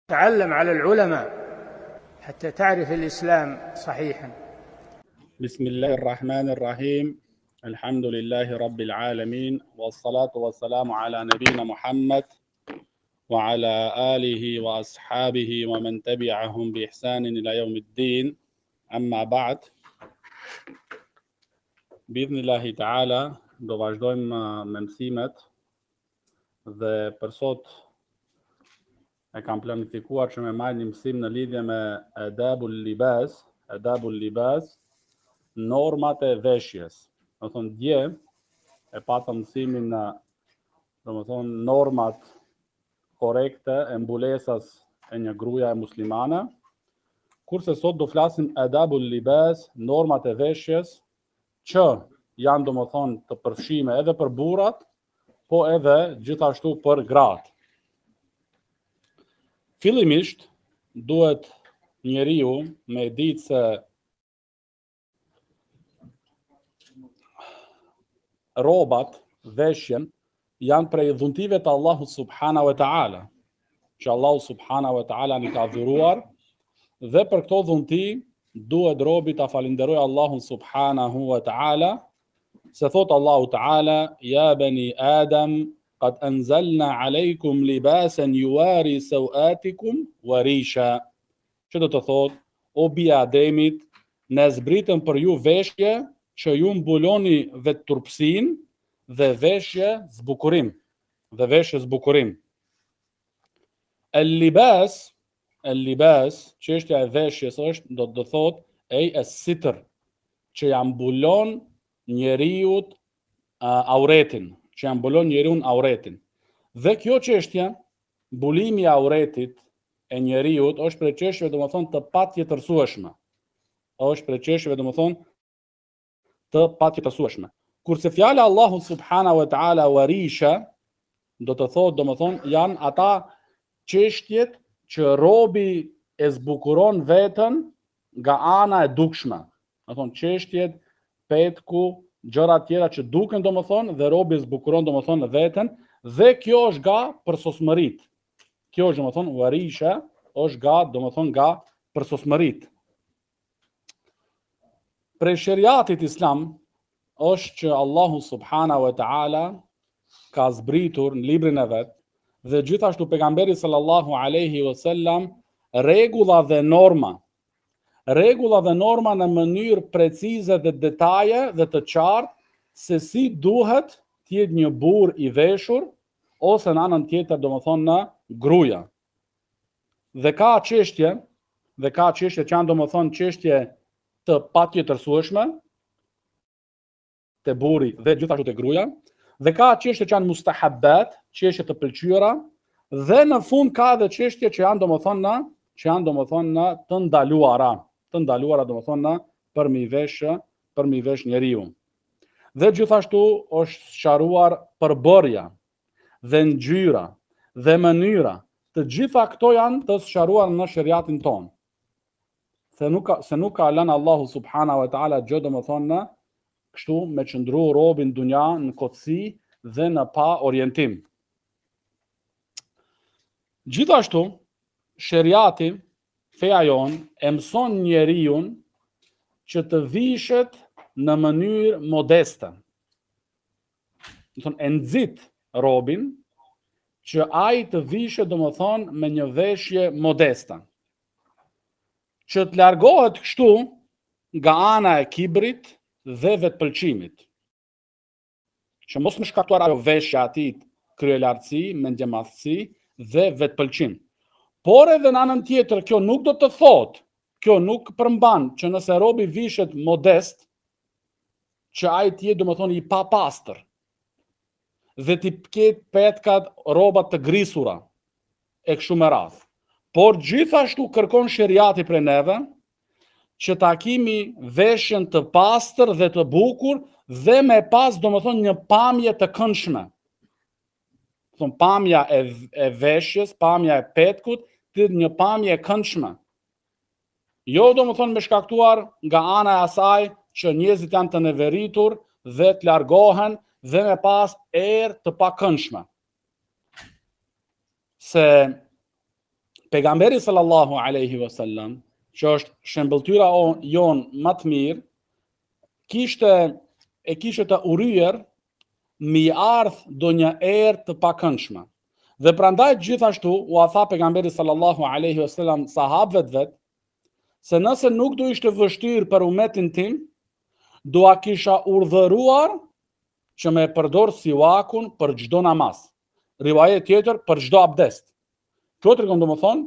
تعلم على العلماء حتى تعرف الإسلام صحيحا. بسم الله الرحمن الرحيم. الحمد لله رب العالمين، والصلاة والسلام على نبينا محمد وعلى آله وأصحابه ومن تبعهم بإحسان إلى يوم الدين. أما بعد. Bi'idhnillahi ta'ala, do vazhdojmë me mësimet dhe për sot e kam planifikuar që me marrë një mësim në lidhje me adabul libas, normat e veshjes. Do thonë dje e patëm mësimin në normat korekte e mbulesas e një gruaja e muslimane, kurse sot do flasim adabul libas, normat e veshjes, që janë domethënë të përfshime edhe për burrat, po edhe gjithashtu për gratë. Fillimisht duhet njeriu me ditë se rrobat, veshjen janë prej dhuntive të Allahut subhanahu wa taala, që Allahu subhanahu wa taala i ka dhuruar, dhe për këto dhunti duhet robi ta falenderojë Allahun subhanahu wa taala, se thot Allahu taala: ja bani Adam qad anzalna alaykum libasan yuwari sawatikum wa risha. Që do të thot, o bi Ademit, ne zbritëm për ju veshje që ju mbuloni vetë turpsin dhe veshje zbukurim. El-libas, çështja e veshjes është, do të thot, as-sitr, që ja mbulon njeriut auretin, Dhe kjo çështje, mbulimi i auretit e njeriut, është për çështje domethënë të patjetërsueshme. Kurse fjala Allahu subhanahu wa taala warisha, do të thot domethënë janë ata çështjet që robi e zbukuron veten nga ana e dukshme. Do thonë çështjet, petku, gjëra tjera që duken domethënë dhe robi zbukuron domethënë veten, dhe kjo është ga përsosmërit. Kjo është domethënë warisha, është ga domethënë ga përsosmërit. Prej sheriatit islam është që Allahu subhanahu wa taala ka zbritur në librin e vet dhe gjithashtu pejgamberi sallallahu alaihi wasallam rregulla dhe norma në mënyrë precize dhe detaje dhe të qartë se si duhet të jetë një burr i veshur ose në anën tjetër domethënë në gruaja. Dhe ka çështje që janë domethënë çështje të patjetërsueshme te burri dhe gjithashtu te gruaja, dhe ka çështje që janë mustahabbat, çështje të pëlqyera, dhe në fund ka edhe çështje që janë domethënë të ndaluara domethënë për mi vesh njeriu. Dhe gjithashtu është sqaruar përbërja dhe ngjyra dhe mënyra, të gjitha këto janë të sqaruar në sheriatin ton. Se nuk ka lënë Allahu subhanahu wa taala gjë domethënë kështu me qëndru robin dunja në kotësi dhe në pa orientim. Gjithashtu, sheriati, feja jon, e mëson njeriun që të vishet në mënyrë modeste. E nxit robin që ai të vishet domethënë me një veshje modeste, që të largohet kështu nga ana e kibrit dhe vetpëlqimit, që mos më shkaktuar ajo veshja atit kryelartësi, mendjemadhësi dhe vetpëlqim. Por edhe në anën tjetër, kjo nuk do të thot, kjo nuk përmban që nëse robi vishet modest, që ai të jetë domethënë i papastër dhe t'i ketë petkat, rrobat të grisura e kështu me radhë. Por gjithashtu kërkon sheriati prej neve që ta kemi veshjen të pastër dhe të bukur dhe me pas domethënë një pamje të këndshme. Pamja e veshjes, pamja e petkut, të një pamje e këndshme. Jo domethënë me shkaktuar nga ana e asaj që njerëzit janë të neveritur dhe të largohen dhe me pas erë të pakëndshme. Se pejgamberi sallallahu alaihi wasallam, që është shembëltyra jon më të mirë, kishte të urryer mi ardh do një erë të pakëndshme. Dhe prandaj gjithashtu u tha pejgamberi sallallahu alaihi wasallam sahabëve vet, se nëse nuk do ishte vështirë për umetin tim, do a kisha urdhëruar që me përdor siwakun për çdo namaz. Rivajet tjetër për çdo abdest. Kjo tregon domethënë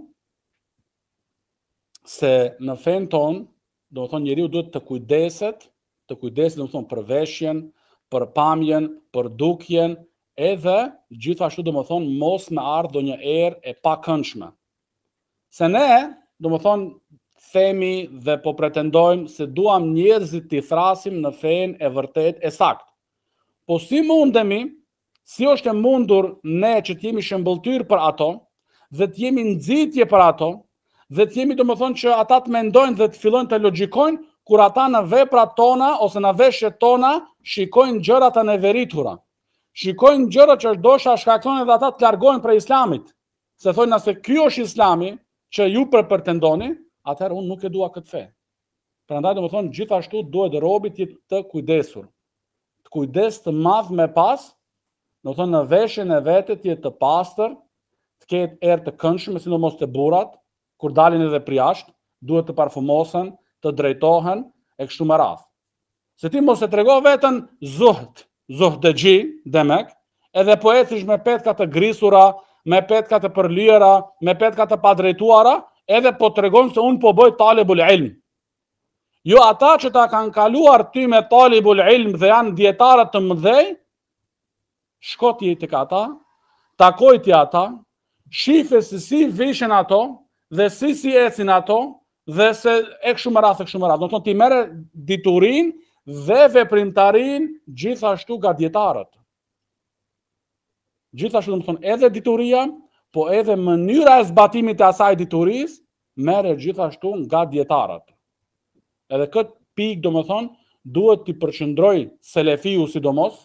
se në fen ton, domethënë njeriu duhet të kujdeset domethënë për veshjen, për pamjen, për dukjen, edhe gjithashtu domethënë mos me ardh do një erë e pakëndshme. Se ne domethënë themi dhe po pretendojmë se duam njerëzit t'i thrasim në fen e vërtet e sakt. Po si mundemi, si është e mundur ne që t'jemi shembëltyr për ato, dhe t'jemi nxitje për ato, dhe t'jemi domethënë që ata të mendojnë dhe të fillojnë të logjikojnë, kur ata në veprat tona ose në veshjet tona shikojnë gjërat e neveritura. Shikojnë gjëra që dosha shkaktojnë edhe ata të largohen prej islamit. Se thonë nëse ky është islami që ju pretendoni, atëherë unë nuk e dua këtë fe. Prandaj domethënë gjithashtu duhet robi të kujdesur. Të kujdes të madh me pas, domethënë në veshjen e vetë të jetë të pastër, të ketë erë të këndshme, sidomos te burrat, kur dalin edhe për jashtë, duhet të parfumosen, të drejtohen e kështu me radhë. Se ti mos e trego veten zuhdëxhi, demek, edhe po ecish me petka të grisura, me petka të përlyera, me petka të padrejtuara, edhe po tregon se unë po bëj talibul ilm. Jo ata që ta kanë kaluar ty me talibul ilm dhe janë dietarë të mëdhej, shko ti tek ata, takoj ti ata, shife se si vishen ato dhe si ecin ato, dhe se e kështu me radhë. Do të thonë ti merre diturin dhe veprimtarin gjithashtu nga dietarët. Gjithashtu do të thonë edhe dituria, po edhe mënyra e zbatimit të asaj diturisë merret gjithashtu nga dietarët. Edhe këtë pikë do të thonë duhet t'i përqendroj selefiu sidomos,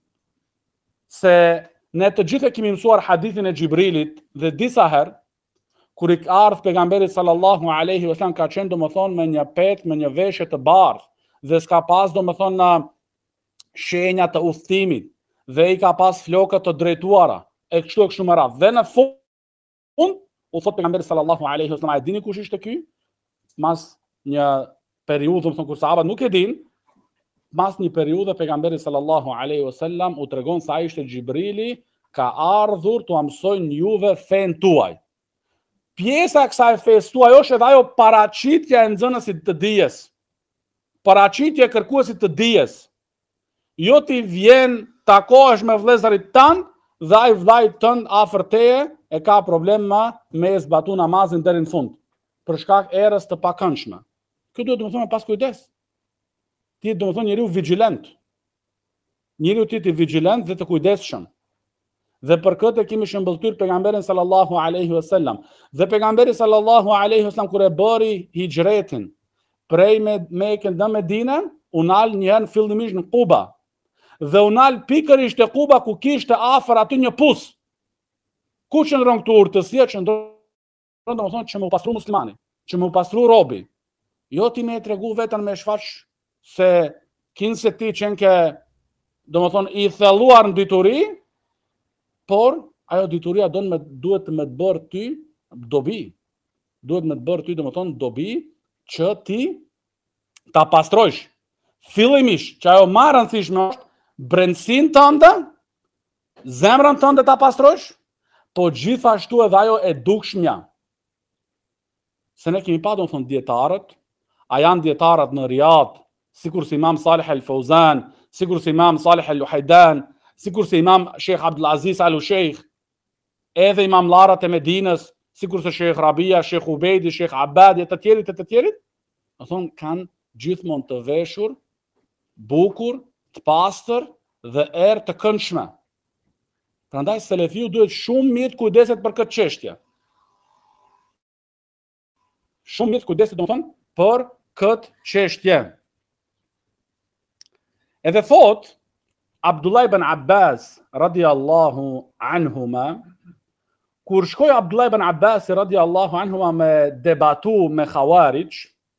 se ne të gjithë kemi mësuar hadithin e Xhibrilit dhe disa herë kur i ardh pejgamberi sallallahu alaihi wasallam ka qenë domethënë me një petë, me një veshje të bardhë dhe s'ka pas domethënë shenja të udhëtimit dhe i ka pas flokët të drejtuara e kështu me radhë. Dhe në fund u thot pejgamberi sallallahu alaihi wasallam, a dini kush ishte ky? Mas një periudhë domethënë kur sahabët nuk e din, mas një periudhë pejgamberi sallallahu alaihi wasallam u tregon se ai ishte Xhibrili, ka ardhur t'u mësojnë juve fen tuaj. Pjesa e kësaj fesë tuaj është edhe ajo paraqitja e nxënësit të dijes. Paraqitja e kërkuesit të dijes. Jo ti vjen, takohesh me vëllezërit tan dhe ai vllai tënd afër teje e ka probleme me zbatu namazin deri në fund, për shkak erës të pakëndshme. Kjo duhet domethënë pas kujdes. Ti domethënë njeriu vigjilent. Njeriu ti vigjilent dhe të kujdesshëm. Dhe për këtë kemi shembëltyr pejgamberin sallallahu alaihi wasallam. Dhe pejgamberi sallallahu alaihi wasallam kur e bëri hijretin prej Mekës në Medinë, u nal një herë fillimisht në Quba. Dhe u nal pikërisht te Quba ku kishte afër aty një pus. Ku qëndron këtu urtësia, qëndron domethënë që më pastru muslimani, që më pastru robi. Jo ti më e tregu veten me shfaq se kinse ti qenke domethënë i thelluar në dituri, por ajo dituria duhet të më të bërë ty dobi. Duhet më të bërë ty domethënë dobi që ti ta pastrojsh. Fillimisht që ajo më e rëndësishme është brendësinë tënde, zemrën tënde ta pastrojsh, po gjithashtu edhe ajo e dukshmja. Se ne kemi pa domethënë dietarët, a janë dietarët në Riyadh, sikur si Imam Salih al-Fawzan, sikur si Imam Salih al-Luhaydan, sikur se Imam Sheikh Abdul Aziz al-Sheikh, edhe Imam Larat e Medinës, sikur se Sheikh Rabia, Sheikh Ubejdi, Sheikh Abadi, të tjerit, do thonë kanë gjithmonë të veshur, bukur, të pastër dhe erë të këndshme. Prandaj selefiu duhet shumë mirë të kujdeset për këtë çështje. Shumë mirë të kujdeset, do thonë, për këtë çështje. Edhe thot Abdullah ibn Abbas radiallahu anhuma, kur shkoi Abdullah ibn Abbas radiallahu anhu me debatu me Khawarij,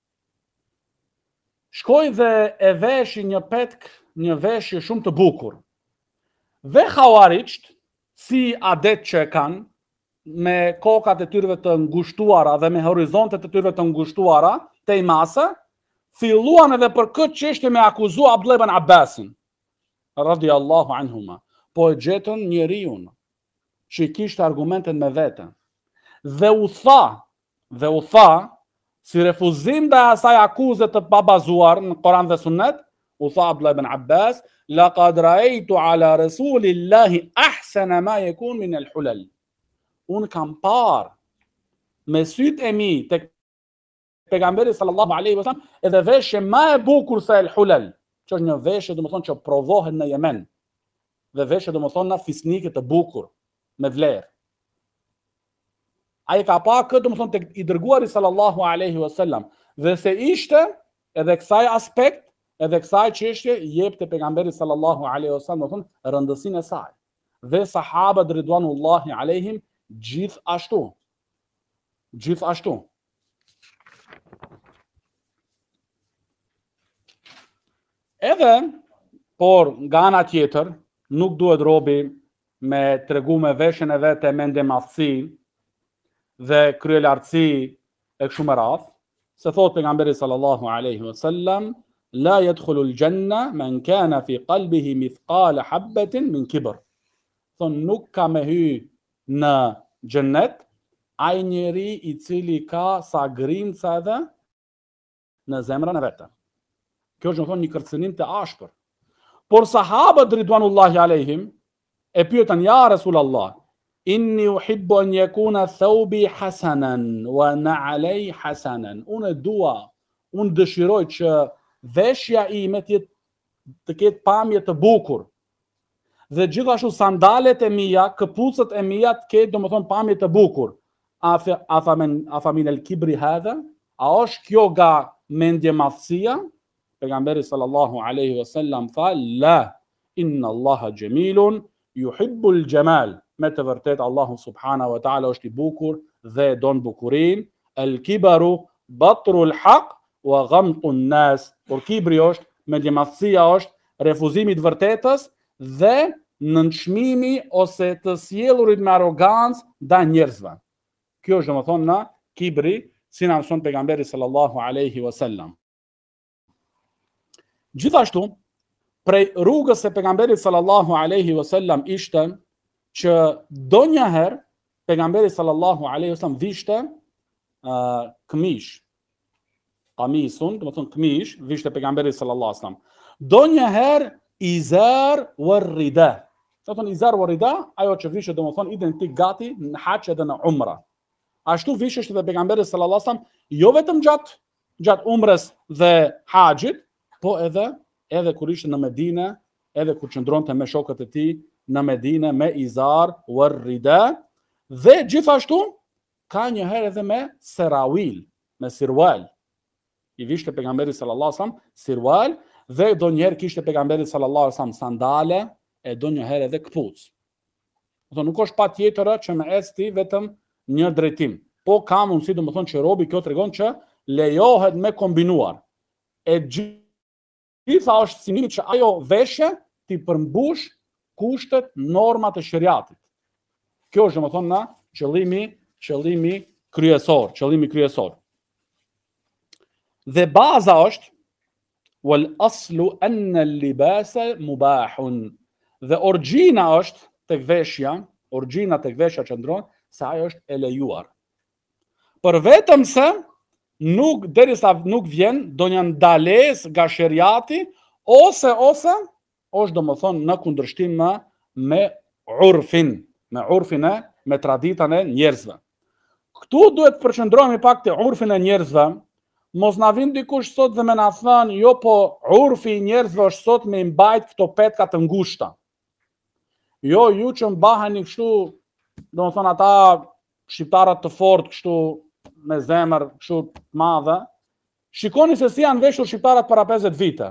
shkoi dhe e veshi një petk, një veshje shumë të bukur. Dhe Khawarijt, si adet që e kanë, me kokat e tyre të ngushtuara dhe me horizontet e tyre të ngushtuara, te i masa, filluan edhe për këtë çështje me akuzu Abdullah ibn Abbasin radiallahu anhuma. Po e gjetën njeriun që i kishte argumentet me vete. Dhe u tha, si refuzim dhe asaj akuze të pabazuar në Koran dhe Sunnet, u tha Abdullah ibn Abbas, laqad ra'aytu ala rasulillahi ahsana ma yakun min al-hulal. Unë kam parë me sytë e mi tek pejgamberi sallallahu alaihi wasallam edhe veshje më e bukur se el-hulal, që është një veshje domethënë që prodhohet në Yemen. Dhe veshje domethënë na fisnike të bukur me vlerë. Ai ka pa këtë domethënë tek i dërguari sallallahu alaihi wasallam dhe se ishte edhe kësaj aspekt, edhe kësaj çështje jepte pejgamberi sallallahu alaihi wasallam domethënë rëndësinë e saj. Dhe sahabët ridwanullahi alaihim gjithashtu. Edhe, por nga ana tjetër, nuk duhet robi me tregu me veshjen e vete mendje madhësi dhe kryelartësi e kështu me radhë, se thot pejgamberi sallallahu alaihi wasallam, la yadkhulu al-janna man kana fi qalbihi mithqala habatin min kibr. Thon nuk ka me hy në xhennet ai njeri i cili ka sa grimca edhe në zemrën e vet. Kjo është domethënë një kërcënim të ashpër. Por sahabët ridwanullahi alaihim e pyetën ja Rasulullah, inni uhibbu an yakuna thawbi hasanan wa na'alay hasanan. Unë dëshiroj që veshja ime të ketë pamje të bukur. Dhe gjithashtu sandalet e mia, këpucët e mia të ketë domethënë pamje të bukur. Afa min al-kibri hadha? A është kjo nga mendje madhësia? Pejgamberi sallallahu alaihi wasallam tha, la, inna Allaha jamilun yuhibbul jamal. Me të vërtet Allahu subhanahu wa taala është i bukur dhe don bukurinë. El-kibaru batrul haq wa ghamtun nas. Por kibri është, mendjemadhësia është refuzimi i të vërtetës dhe nënçmimi ose të sjellurit me arrogancë ndaj njerëzve. Kjo është domethënë na kibri, si na mëson pejgamberi sallallahu alaihi wasallam. Gjithashtu, prej rrugës e pejgamberit sallallahu alaihi wasallam ishte që donjëherë pejgamberi sallallahu alaihi wasallam vishte këmish. Qamisun, domethënë këmish, vishte pejgamberi sallallahu alaihi wasallam. Donjëherë izar wa rida. Domethënë izar wa rida, ajo që vishte domethënë identik gati në hax edhe në umra. Ashtu vishte edhe pejgamberi sallallahu alaihi wasallam, jo vetëm gjatë umrës dhe haxhit, po edhe kur ishte në Medinë, edhe kur qëndronte me shokët e tij në Medinë me izar wa rida, dhe gjithashtu ka një herë edhe me serawil, me sirwal. I vishte pejgamberi sallallahu alaihi wasallam sirwal dhe donjëherë kishte pejgamberi sallallahu alaihi wasallam sandale e donjëherë edhe këpucë. Do nuk është patjetër që me esti vetëm një drejtim. Po ka mundësi domethënë që robi kjo tregon që lejohet me kombinuar. E gjitha është synimi që ajo veshje ti përmbush kushtet, normat e shariatit. Kjo është domethënë na qëllimi kryesor. Dhe baza është wal aslu anna al-libasa mubahun. Dhe origjina është tek veshja qëndron se ajo është e lejuar. Për vetëm se derisa nuk vjen donja ndalesë nga shariati ose është domethënë në kundërshtim me urfin, me traditën e njerëzve. Këtu duhet të përqendrohemi pak te urfin e njerëzve. Mos na vin dikush sot dhe me na thënë, jo po urfi i njerëzve është sot me mbajt këto petka të ngushta. Jo, ju që mbaheni kështu, domethënë ata shqiptarët të fortë kështu me zemër kështu të madhe, shikoni se si janë veshur shqiptarët para 50 vite.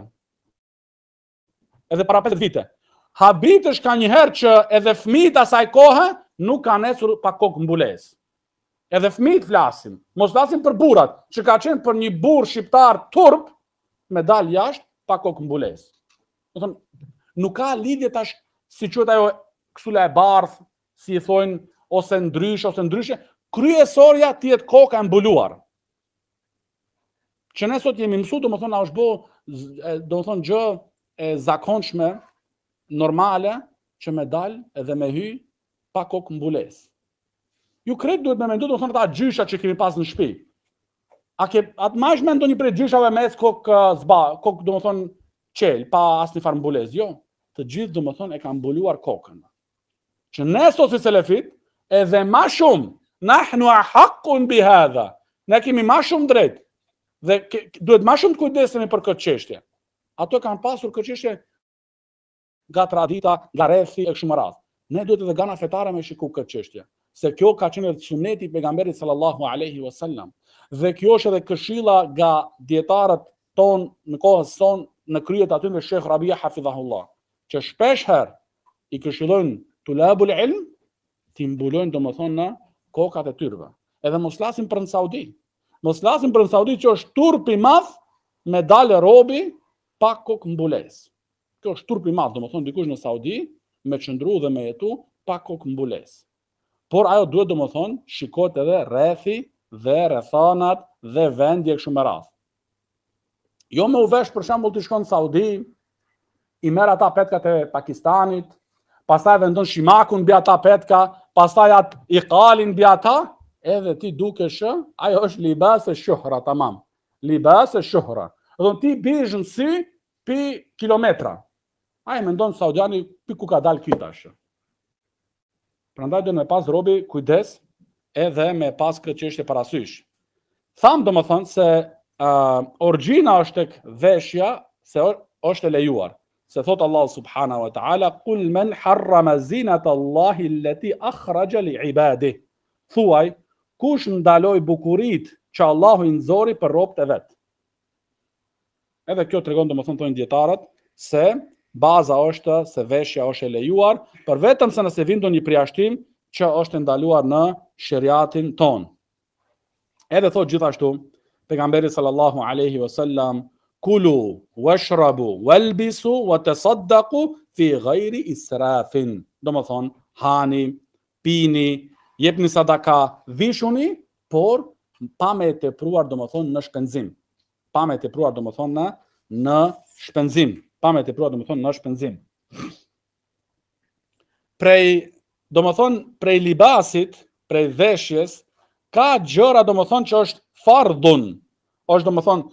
Edhe para 50 vite. Habitesh ka një herë që edhe fëmijët asaj kohe nuk kanë ecur pa kokë mbulesë. Edhe fëmijët flasin. Mos flasim për burrat, që ka qenë për një burr shqiptar turp me dal jashtë pa kokë mbulesë. Do thonë, nuk ka lidhje tash si quhet ajo ksula e bardh, si i thonë ose ndryshe, kryesorja të jetë koka e mbuluar. Që ne sot jemi mësuar, domethënë është bë, domethënë gjë e zakonshme, normale, që me dal edhe me hy pa kokë mbulesë. Ju krejt duhet me mendu, domethënë ata gjysha që kemi pas në shtëpi. Atë mash me ndonjë prej gjyshave me kokë kokë domethënë qel, pa asnjë farë mbulesë. Jo, të gjithë domethënë e kanë mbuluar kokën. Që ne sot si selefit, edhe ma shumë, nahnu ahaqqun bi hadha. Ne kemi ma shumë drejt. Dhe duhet ma shumë të kujdesemi për këtë çështje. Ato kanë pasur këtë çështje nga tradita, nga rrethi e kështu me radhë. Ne duhet edhe gana fetare me shiku këtë çështje, se kjo ka qenë suneti i pejgamberit sallallahu alaihi wasallam. Dhe kjo është edhe këshilla nga dietarët ton në kohën son në kryet aty me Sheikh Rabia hafidhahullah, që shpesh herë i këshillojnë tulabul ilm, ti mbulojnë domethënë në kokat e tyre. Edhe mos flasim për në Saudi. Mos flasim për në Saudi që është turp i madh me dalë robi pa kokë mbulesë. Kjo është turp i madh, domethënë dikush në Saudi me qëndru dhe me jetu pa kokë mbulesë. Por ajo duhet domethënë shikohet edhe rrethi dhe rrethanat dhe vendi e kështu me radhë. Jo me u vesh për shembull ti shkon në Saudi, i merr ata petkat e Pakistanit, pastaj vendon shimakun mbi ata petka, pastaj atë i qalin mbi ata, edhe ti dukesh, ajo është libas e shuhra, tamam. Libas e shuhra. Do ti bish në sy pi kilometra. Ai mendon saudiani pi ku ka dal ky tash. Prandaj do me pas robi kujdes edhe me pas këtë çështje parasysh. Tham domethënë se origjina është tek veshja se është e lejuar. Se thot Allah subhanahu wa ta'ala, qul man harrama zinata Allahi allati akhraja li ibadihi. Thuaj, kush ndaloi bukurit që Allahu i nxori për robët e vet. Edhe kjo tregon domethënë thonë dietarët se baza është se veshja është e lejuar, për vetëm se nëse vjen ndonjë përjashtim që është ndaluar në sheriatin ton. Edhe thot gjithashtu pejgamberi sallallahu alaihi wasallam, kulu washrabu walbisu watasaddaqu fi ghairi israfin. Domethënë hani, pini, jepni sadaka, vishuni, por pa me tepruar domethënë në shpenzim. Pa me tepruar domethënë në shpenzim. Pa me tepruar domethënë në shpenzim. Prej libasit, prej veshjes, ka gjëra domethënë që është fardhun, është domethënë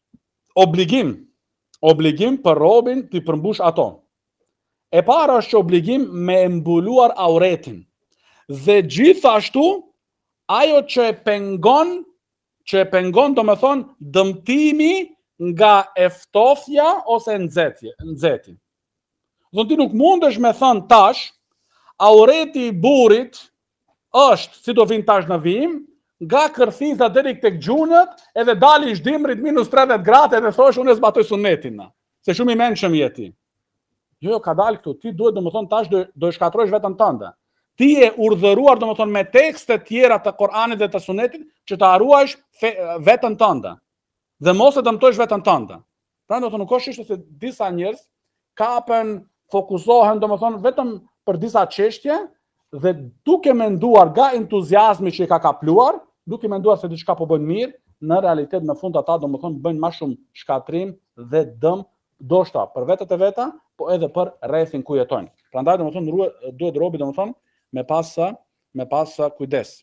obligim për robin të përmbush ato. E para është që obligim me mbuluar auretin. Dhe gjithashtu ajo që e pengon domethënë dëmtimi nga eftofja ose nxeti. Do ti nuk mundesh me thënë tash aureti i burrit është, si do vinë tash në vijim, nga kërthiza deri tek gjunjët, edhe dali i zhdimrit minus 30 gradë edhe thosh unë zbatoj sunetin. Se shumë i mençëm je ti. Jo, ka dalë këtu, ti duhet domethënë tash do e shkatrojsh veten tënde. Ti je urdhëruar domethënë me tekste tjera të Kuranit dhe të Sunetit që të haruash veten tënde. Dhe mos e dëmtojsh veten tënde. Prandaj do të nuk është se disa njerëz kapen, fokusohen domethënë vetëm për disa çështje dhe duke menduar nga entuziazmi që i ka kapluar, duke menduar se diçka po bën mirë, në realitet në fund ata domethënë bëjnë më shumë shkatrim dhe dëm, ndoshta për vetët e veta, po edhe për rrethin ku jetojnë. Prandaj domethënë duhet robi domethënë me pas kujdes.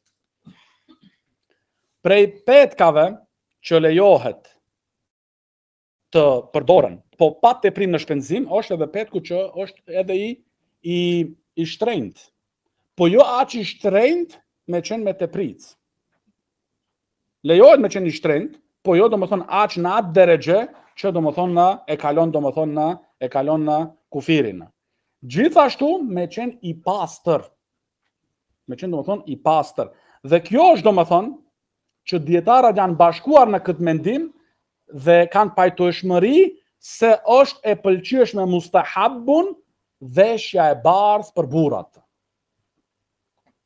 Prej petkave që lejohet të përdoren, po pa teprim në shpenzim, është edhe petku që është edhe i shtrenjtë. Po jo aq i shtrenjtë me qenë me tepric. Lejohet me qenë i shtrenjtë, po jo domethënë aq në atë derexhe që domethënë e kalon në kufirin. Gjithashtu me qenë i pastër. Me qenë domethënë i pastër. Dhe kjo është domethënë që dietarët janë bashkuar në këtë mendim dhe kanë pajtueshmëri se është e pëlqyeshme mustahabun veshja e bardhë për burrat.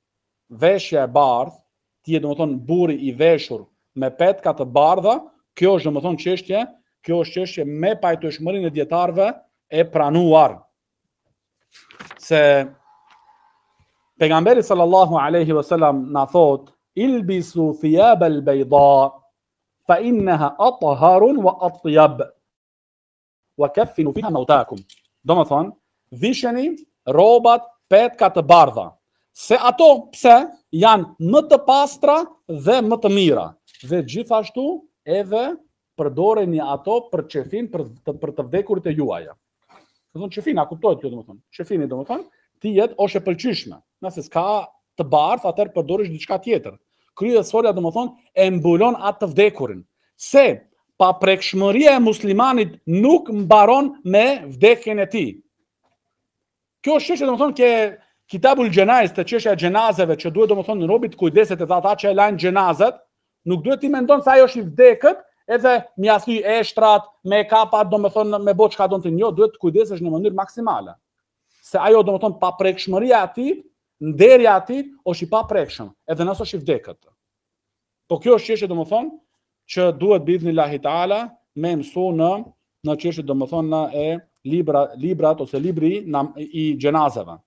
veshja e bardhë, ti je domethënë burri i veshur me petka të bardha, kjo është domethënë kjo është çështje me pajtueshmërinë e dietarëve e pranuar. Se pejgamberi sallallahu alaihi wasallam na thot ilbisu thiyab al-bayda fa innaha atharun wa atyab wa kaffinu fiha mautakum. Domethënë, visheni rrobat petka të bardha, se ato pse janë më të pastra dhe më të mira, dhe gjithashtu edhe përdoreni ato për çefin për të vdekurit e juaja. Domethënë çefina kuptohet kjo domethënë. Çefini domethënë ti jetë është e pëlqyeshme. Nëse s'ka të bardh, atëherë përdorish diçka tjetër. Kryesorja domethënë e mbulon atë të vdekurin. Se paprekshmëria e muslimanit nuk mbaron me vdekjen e tij. Kjo është çështje domethënë ke Kitabul Gjenaiz, të çështja e xhenazeve që duhet domethënë robi të kujdeset e ata që e lajnë xhenazet, nuk duhet ti mendon se ajo është i vdekët, edhe mi thy eshtrat, me kapat domethënë me bot çka donte, jo, duhet të kujdesesh në mënyrë maksimale. Se ajo domethënë paprekshmëria e tij, nderja e tij është i paprekshëm, edhe nëse është i vdekët. Po kjo është çështje domethënë që duhet biidhnillahi taala me mësu në çështje domethënë e librat ose libri i xhenazeve.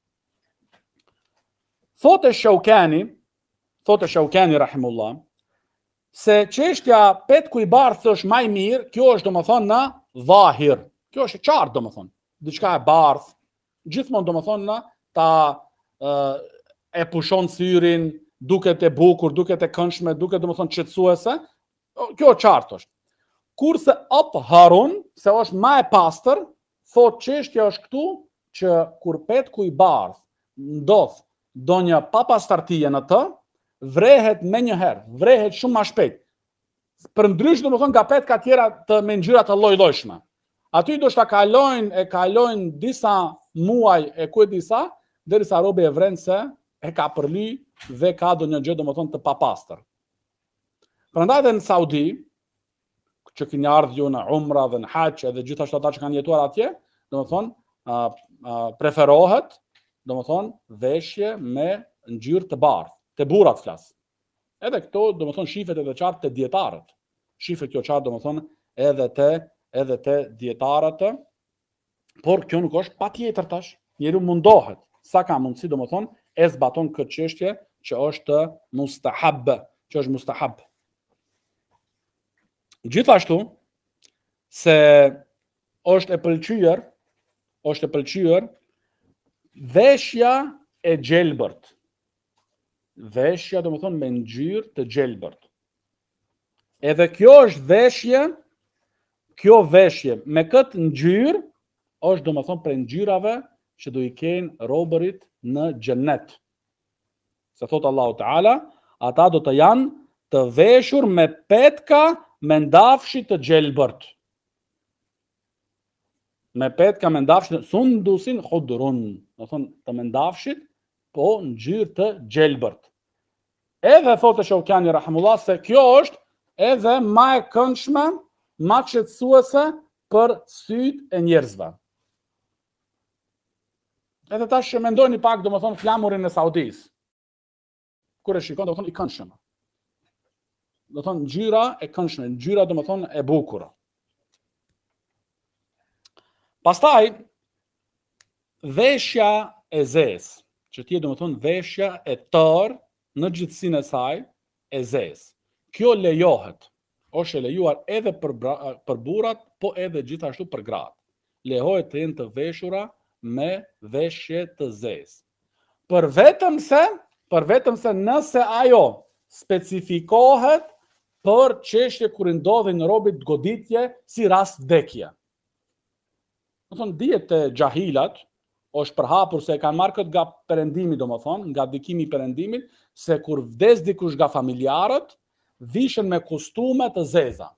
Thotë Shaukani rahimullah, se çështja petku i bardhë është më e mirë, kjo është domethënë në dhahir. Kjo është e qartë domethënë. Diçka e bardhë, gjithmonë domethënë ta e pushon syrin, duket e bukur, duket e këndshme, duket domethënë qetësuese. Kjo e qartë është. Kurse atharun, se është më e pastër, thotë çështja është këtu që kur petku i bardhë ndodh donja papastartie në të, vrehet me njëherë, vrehet shumë ma shpejt. Për ndrysh domethënë nga petka tjera të me ngjyra të lloj-llojshme. Aty do shta kalojnë disa muaj e ku e disa, derisa robi e vren se e ka përly dhe ka ndonjë gjë domethënë të papastër. Prandaj edhe në Saudi, që keni ardhur ju në umra dhe në hax edhe gjithashtu ata që kanë jetuar atje, domethënë preferohet domethënë veshje me ngjyrë të bardhë, te burrat flas. Edhe këto domethënë shifet edhe qartë te dietarët. Shifet kjo qartë domethënë edhe te dietarët, por kjo nuk është patjetër tash. Njeriu mundohet sa ka mundësi domethënë e zbaton këtë çështje që është mustahab, Gjithashtu se është e pëlqyer veshja e gjelbërt. Veshja domethënë me ngjyrë të gjelbërt. Edhe kjo është veshje me këtë ngjyrë është domethënë për ngjyrave që do i kenë robërit në xhennet. Se thot Allahu Teala, ata do të janë të veshur me petka me ndafshi të gjelbërt. Me petka me ndafshi sundusin khudrun, domethënë të mendafshit, po ngjyrë të gjelbërt. Edhe thotë Shaukani rahimullah se kjo është edhe më e këndshme, më shqetësuese për sytë e njerëzve. Edhe tash mendojeni pak domethënë flamurin e Saudis. Kur e shikon domethënë i këndshëm. Domethënë ngjyra e këndshme, ngjyra domethënë e bukur. Pastaj veshja e zezë, që ti domethënë veshja e tërë në gjithësinë e saj e zezë. Kjo lejohet. Është e lejuar edhe për burrat, po edhe gjithashtu për gratë. Lejohet të jenë të veshura me veshje të zezë. Për vetëm se nëse ajo specifikohet për çështje kur ndodhin robit goditje si rast vdekje. Domethënë dihet te xahilat është përhapur se e kanë marrë këtë nga perëndimi domethënë, nga dikimi i perëndimit, se kur vdes dikush nga familjarët, vishen me kostume të zeza.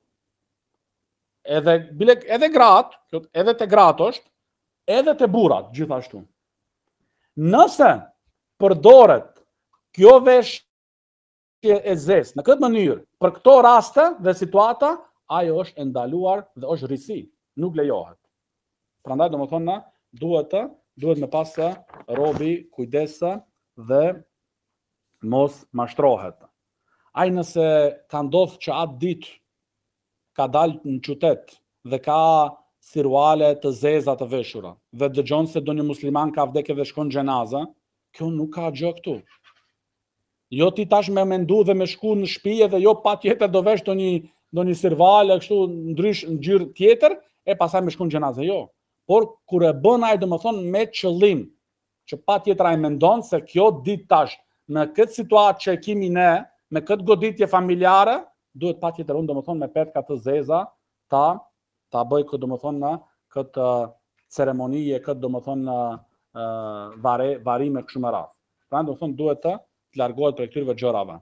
Edhe gratë, edhe te gratë është, edhe te burrat gjithashtu. Nëse përdoret kjo veshje e zezë në këtë mënyrë, për këto raste dhe situata, ajo është e ndaluar dhe është risi, nuk lejohet. Prandaj domethënë duhet me pas robi kujdesa dhe mos mashtrohet. Ai nëse ka ndodhur që atë ditë ka dalë në qytet dhe ka siruale të zeza të veshura dhe dëgjon se do një musliman ka vdekur dhe shkon xhenaza, kjo nuk ka gjë këtu. Jo ti tash me mendu dhe me shku në shtëpi dhe jo patjetër do vesh do një sirvale kështu ndrysh ngjyrë tjetër e pastaj me shku në xhenazë, jo. Por kur e bën ai domethën me qëllim që patjetër ai mendon se kjo ditë tash në këtë situatë që kemi ne, me këtë goditje familjare, duhet patjetër unë domethën me petka të zeza ta bëj këtë domethën në këtë ceremonie, këtë domethën varime kështu me radhë. Pra domethën duhet të largohet për këtyre gjërave.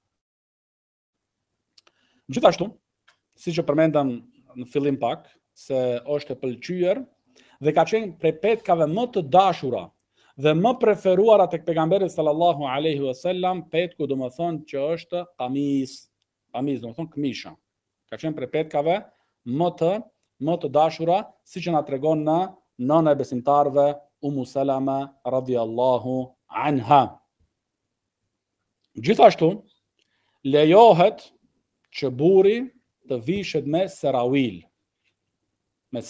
Gjithashtu, siç e përmendëm në fillim pak, se është e pëlqyer dhe ka qenë prej petkave më të dashura dhe më preferuara tek pejgamberi sallallahu alaihi wasallam, petku domethën që është kamis domethën këmisha. Ka qenë prej petkave më të dashura, siç na tregon në nëna e besimtarëve Ummu Salama radhiyallahu anha. Gjithashtu, lejohet që burri të vishet me serawil. Me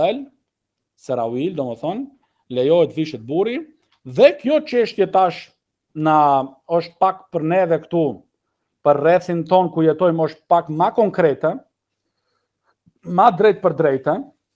serawil, domethën, lejohet vishet burri, dhe kjo çështje tash është pak për neve këtu, për rrethin ton ku jetojmë është pak ma konkrete, ma drejt për drejtë,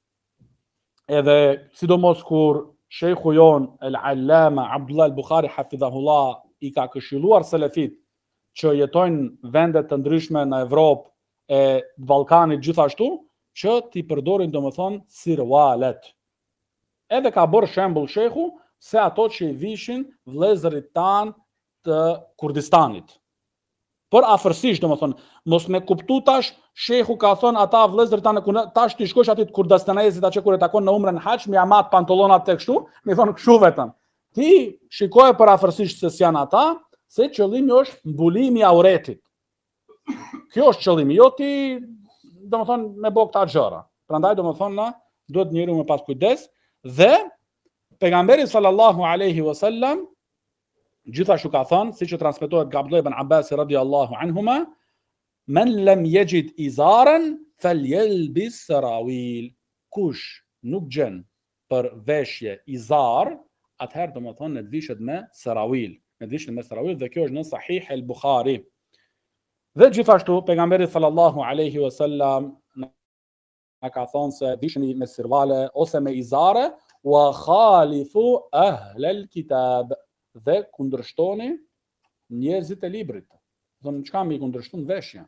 edhe sidomos kur shejhu jon el-Allama Abdullah al-Bukhari hafidhahullah i ka këshilluar selefit që jetojnë vende të ndryshme në Evropë e Ballkanit gjithashtu, që t'i përdorin domethën sirwalet. Edhe ka bërë shembull shehu se ato që i vishin vëllezërit tan të Kurdistanit. Por afërsisht domethën, mos me kuptu tash, shehu ka thënë ata vëllezërit tanë tash ti shkosh aty te Kurdistanezit atë kur e takon në umrën haç, mi amat pantallonat tek kështu, mi thon kështu vetëm. Ti shikoje për afërsisht se janë ata, se qëllimi është mbulimi i auretit. Kjo është qëllimi, jo ti domethën me bë këta gjëra. Prandaj domethën duhet njeriu me pas kujdes dhe pejgamberi sallallahu alaihi wasallam gjithashtu ka thënë, siç e transmetohet nga Abdullah ibn Abbas radhiyallahu anhuma, "Men lam yajid izaran falyalbis sarawil." Kush nuk gjen për veshje izar, atëherë domethën ne vishet me sarawil. Dhe kjo është në Sahih al-Bukhari. Dhe gjithashtu pejgamberi sallallahu alaihi wasallam na ka thënë se vishni me sirvale ose me izare, wa khalifu ahlal kitab, dhe kundërshtoni njerëzit e librit. Thonë çka më i kundërshton veshja?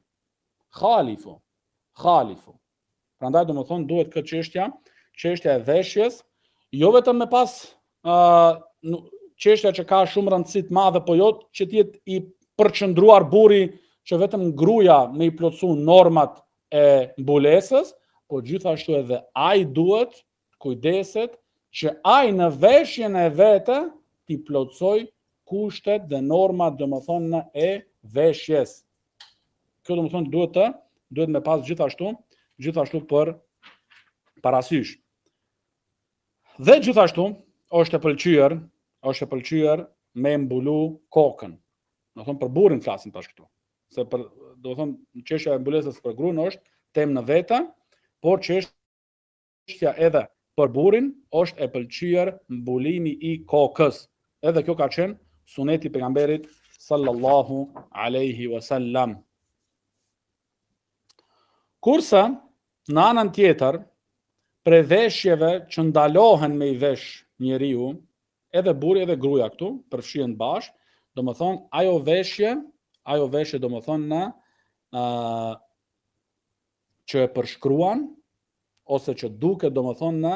Khalifu. Prandaj domethënë duhet këtë çështja e veshjes, jo vetëm me pas çështja që ka shumë rëndësi të madhe, po jo që të jetë i përqendruar burri që vetëm gruaja me i plotësu normat e mbulesës, po gjithashtu edhe ai duhet kujdeset që ai në veshjen e vete t'i plotësoj kushtet dhe normat domethënë e veshjes. Kjo domethënë duhet me pas gjithashtu për parasysh. Dhe gjithashtu është e pëlqyer me mbulu kokën. Domethënë për burrin flasim tash këtu. Se për domethënë çështja e mbulesës për gruan është temë në vete, por çështja edhe për burrin është e pëlqyer mbulimi i kokës. Edhe kjo ka qenë suneti pejgamberit sallallahu alaihi wasallam. Kurse në anën tjetër, prej veshjeve që ndalohen me i vesh njeriu, edhe burri edhe gruaja këtu, përfshihen bashkë, domethënë ajo veshje domethënë që e përshkruan ose që duket domethënë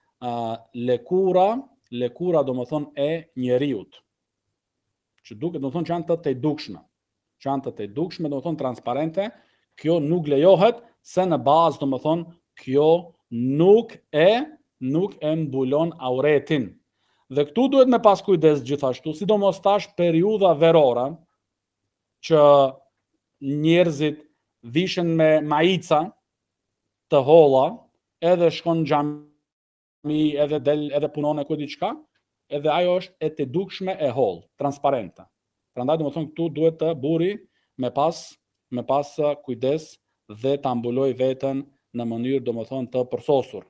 lëkura domethënë e njeriut. Që duket domethënë që janë të të dukshme, domethënë transparente, kjo nuk lejohet se në bazë domethënë kjo nuk e mbulon auretin. Dhe këtu duhet me pas kujdes gjithashtu, sidomos tash periudha verore, që njerëzit vishen me maica të holla, edhe shkon në xhami, edhe punon e ku diçka, edhe ajo është e të dukshme e holl, transparente. Prandaj domethënë këtu duhet të burri me pas kujdes dhe ta mbuloj veten në mënyrë domethënë të përsosur.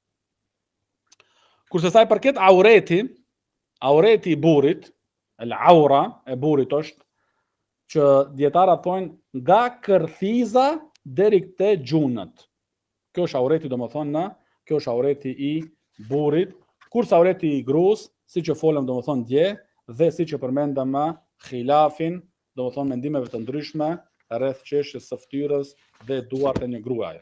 Kurse sa i përket aureti i burrit, el-aura e burrit është që dietarët thonë nga kërthiza deri te gjunët. Kjo është aureti domethënë, kjo është aureti i burrit, kurse aureti i gruas, siç e folëm domethënë dje dhe siç e përmendëm më khilafin, domethënë mendimeve të ndryshme rreth çështjes së fytyrës dhe duart e një gruaje.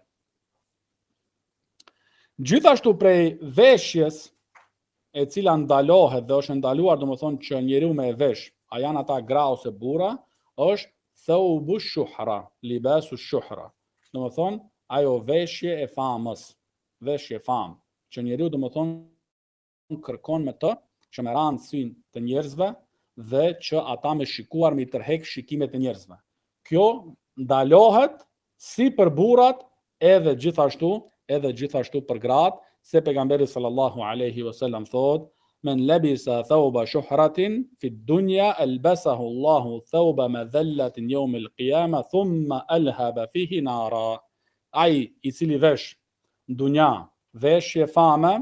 Gjithashtu prej veshjes e cila ndalohet dhe është ndaluar domethënë që njeriu me e vesh, a janë ata gra ose burra, është thawbu shuhra, libasu shuhra. Domethënë ajo veshje e famës, veshje famë, që njeriu domethënë kërkon me të që me ranë synë të njerëzve dhe që ata me shikuar me tërhek shikimet e njerëzve. Kjo ndalohet si për burrat edhe gjithashtu për gratë, se pejgamberi sallallahu alaihi wasallam thot: "Men labisa thawba shuhratin fi dunya albasahu Allahu thawba madhallatin yawm al-qiyamah thumma alhaba fihi nara." Ai i cili vesh në dunja veshje fame,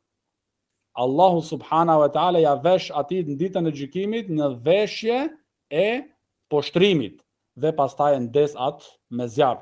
Allahu subhanahu wa taala ja vesh atij në ditën e gjykimit në veshje e poshtrimit dhe pastaj ndes atë me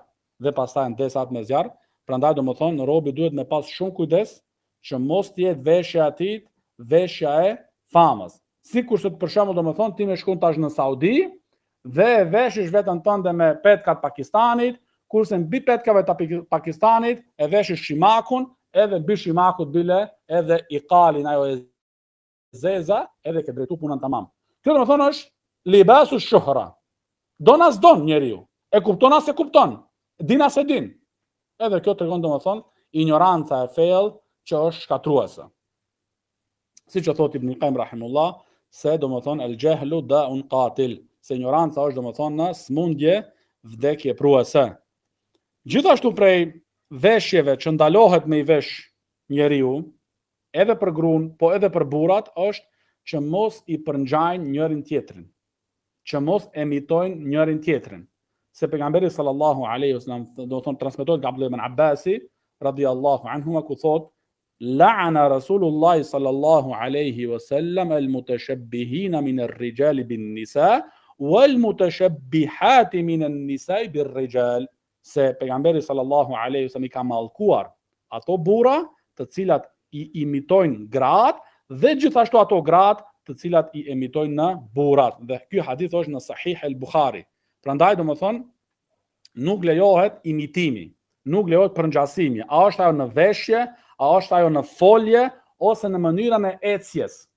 zjarr. Prandaj domethënë robi duhet me pas shumë kujdes që mos të jetë veshja e atij veshja e famës. Sikurse për shembull domethënë ti më shkon tash në Saudi dhe veshish veten tënde me petkat Pakistanit, kurse mbi petkave të Pakistanit e veshish shimakun, edhe mbi shimakut bile edhe i kalin ajo e zeza, edhe ke drejtu punën tamam. Kjo domethënë është libasu shuhra. Don as don njeriu. E kupton as e kupton. Din as e din. Edhe kjo tregon domethënë ignoranca e thellë që është shkatruese. Siç e thot Ibn Qayyim rahimullah, se domethënë el-jahlu da'un qatil, se ignoranca është domethënë në smundje vdekje pruese. Gjithashtu prej veshjeve që ndalohet me i vesh njeriu, edhe për gruan, po edhe për burrat, është që mos i përngjajnë njërin tjetrin, që mos emitojnë njërin tjetrin. Se pejgamberi sallallahu alaihi wasallam do të transmetohet nga Abdullah ibn Abbasi radiyallahu anhu ku thot: "La'ana Rasulullah sallallahu alaihi wasallam al-mutashabbihin min ar-rijal bin-nisa wal-mutashabbihat min an-nisa bir-rijal." Se pejgamberi sallallahu alaihi wasallam i ka mallkuar ato burra të cilat i imitojnë gratë dhe gjithashtu ato gratë të cilat i imitojnë në burrat. Dhe ky hadith është në Sahih al-Bukhari. Prandaj domethënë nuk lejohet imitimi, nuk lejohet përngjasimi. A është ajo në veshje, a është ajo në folje ose në mënyrën e ecjes.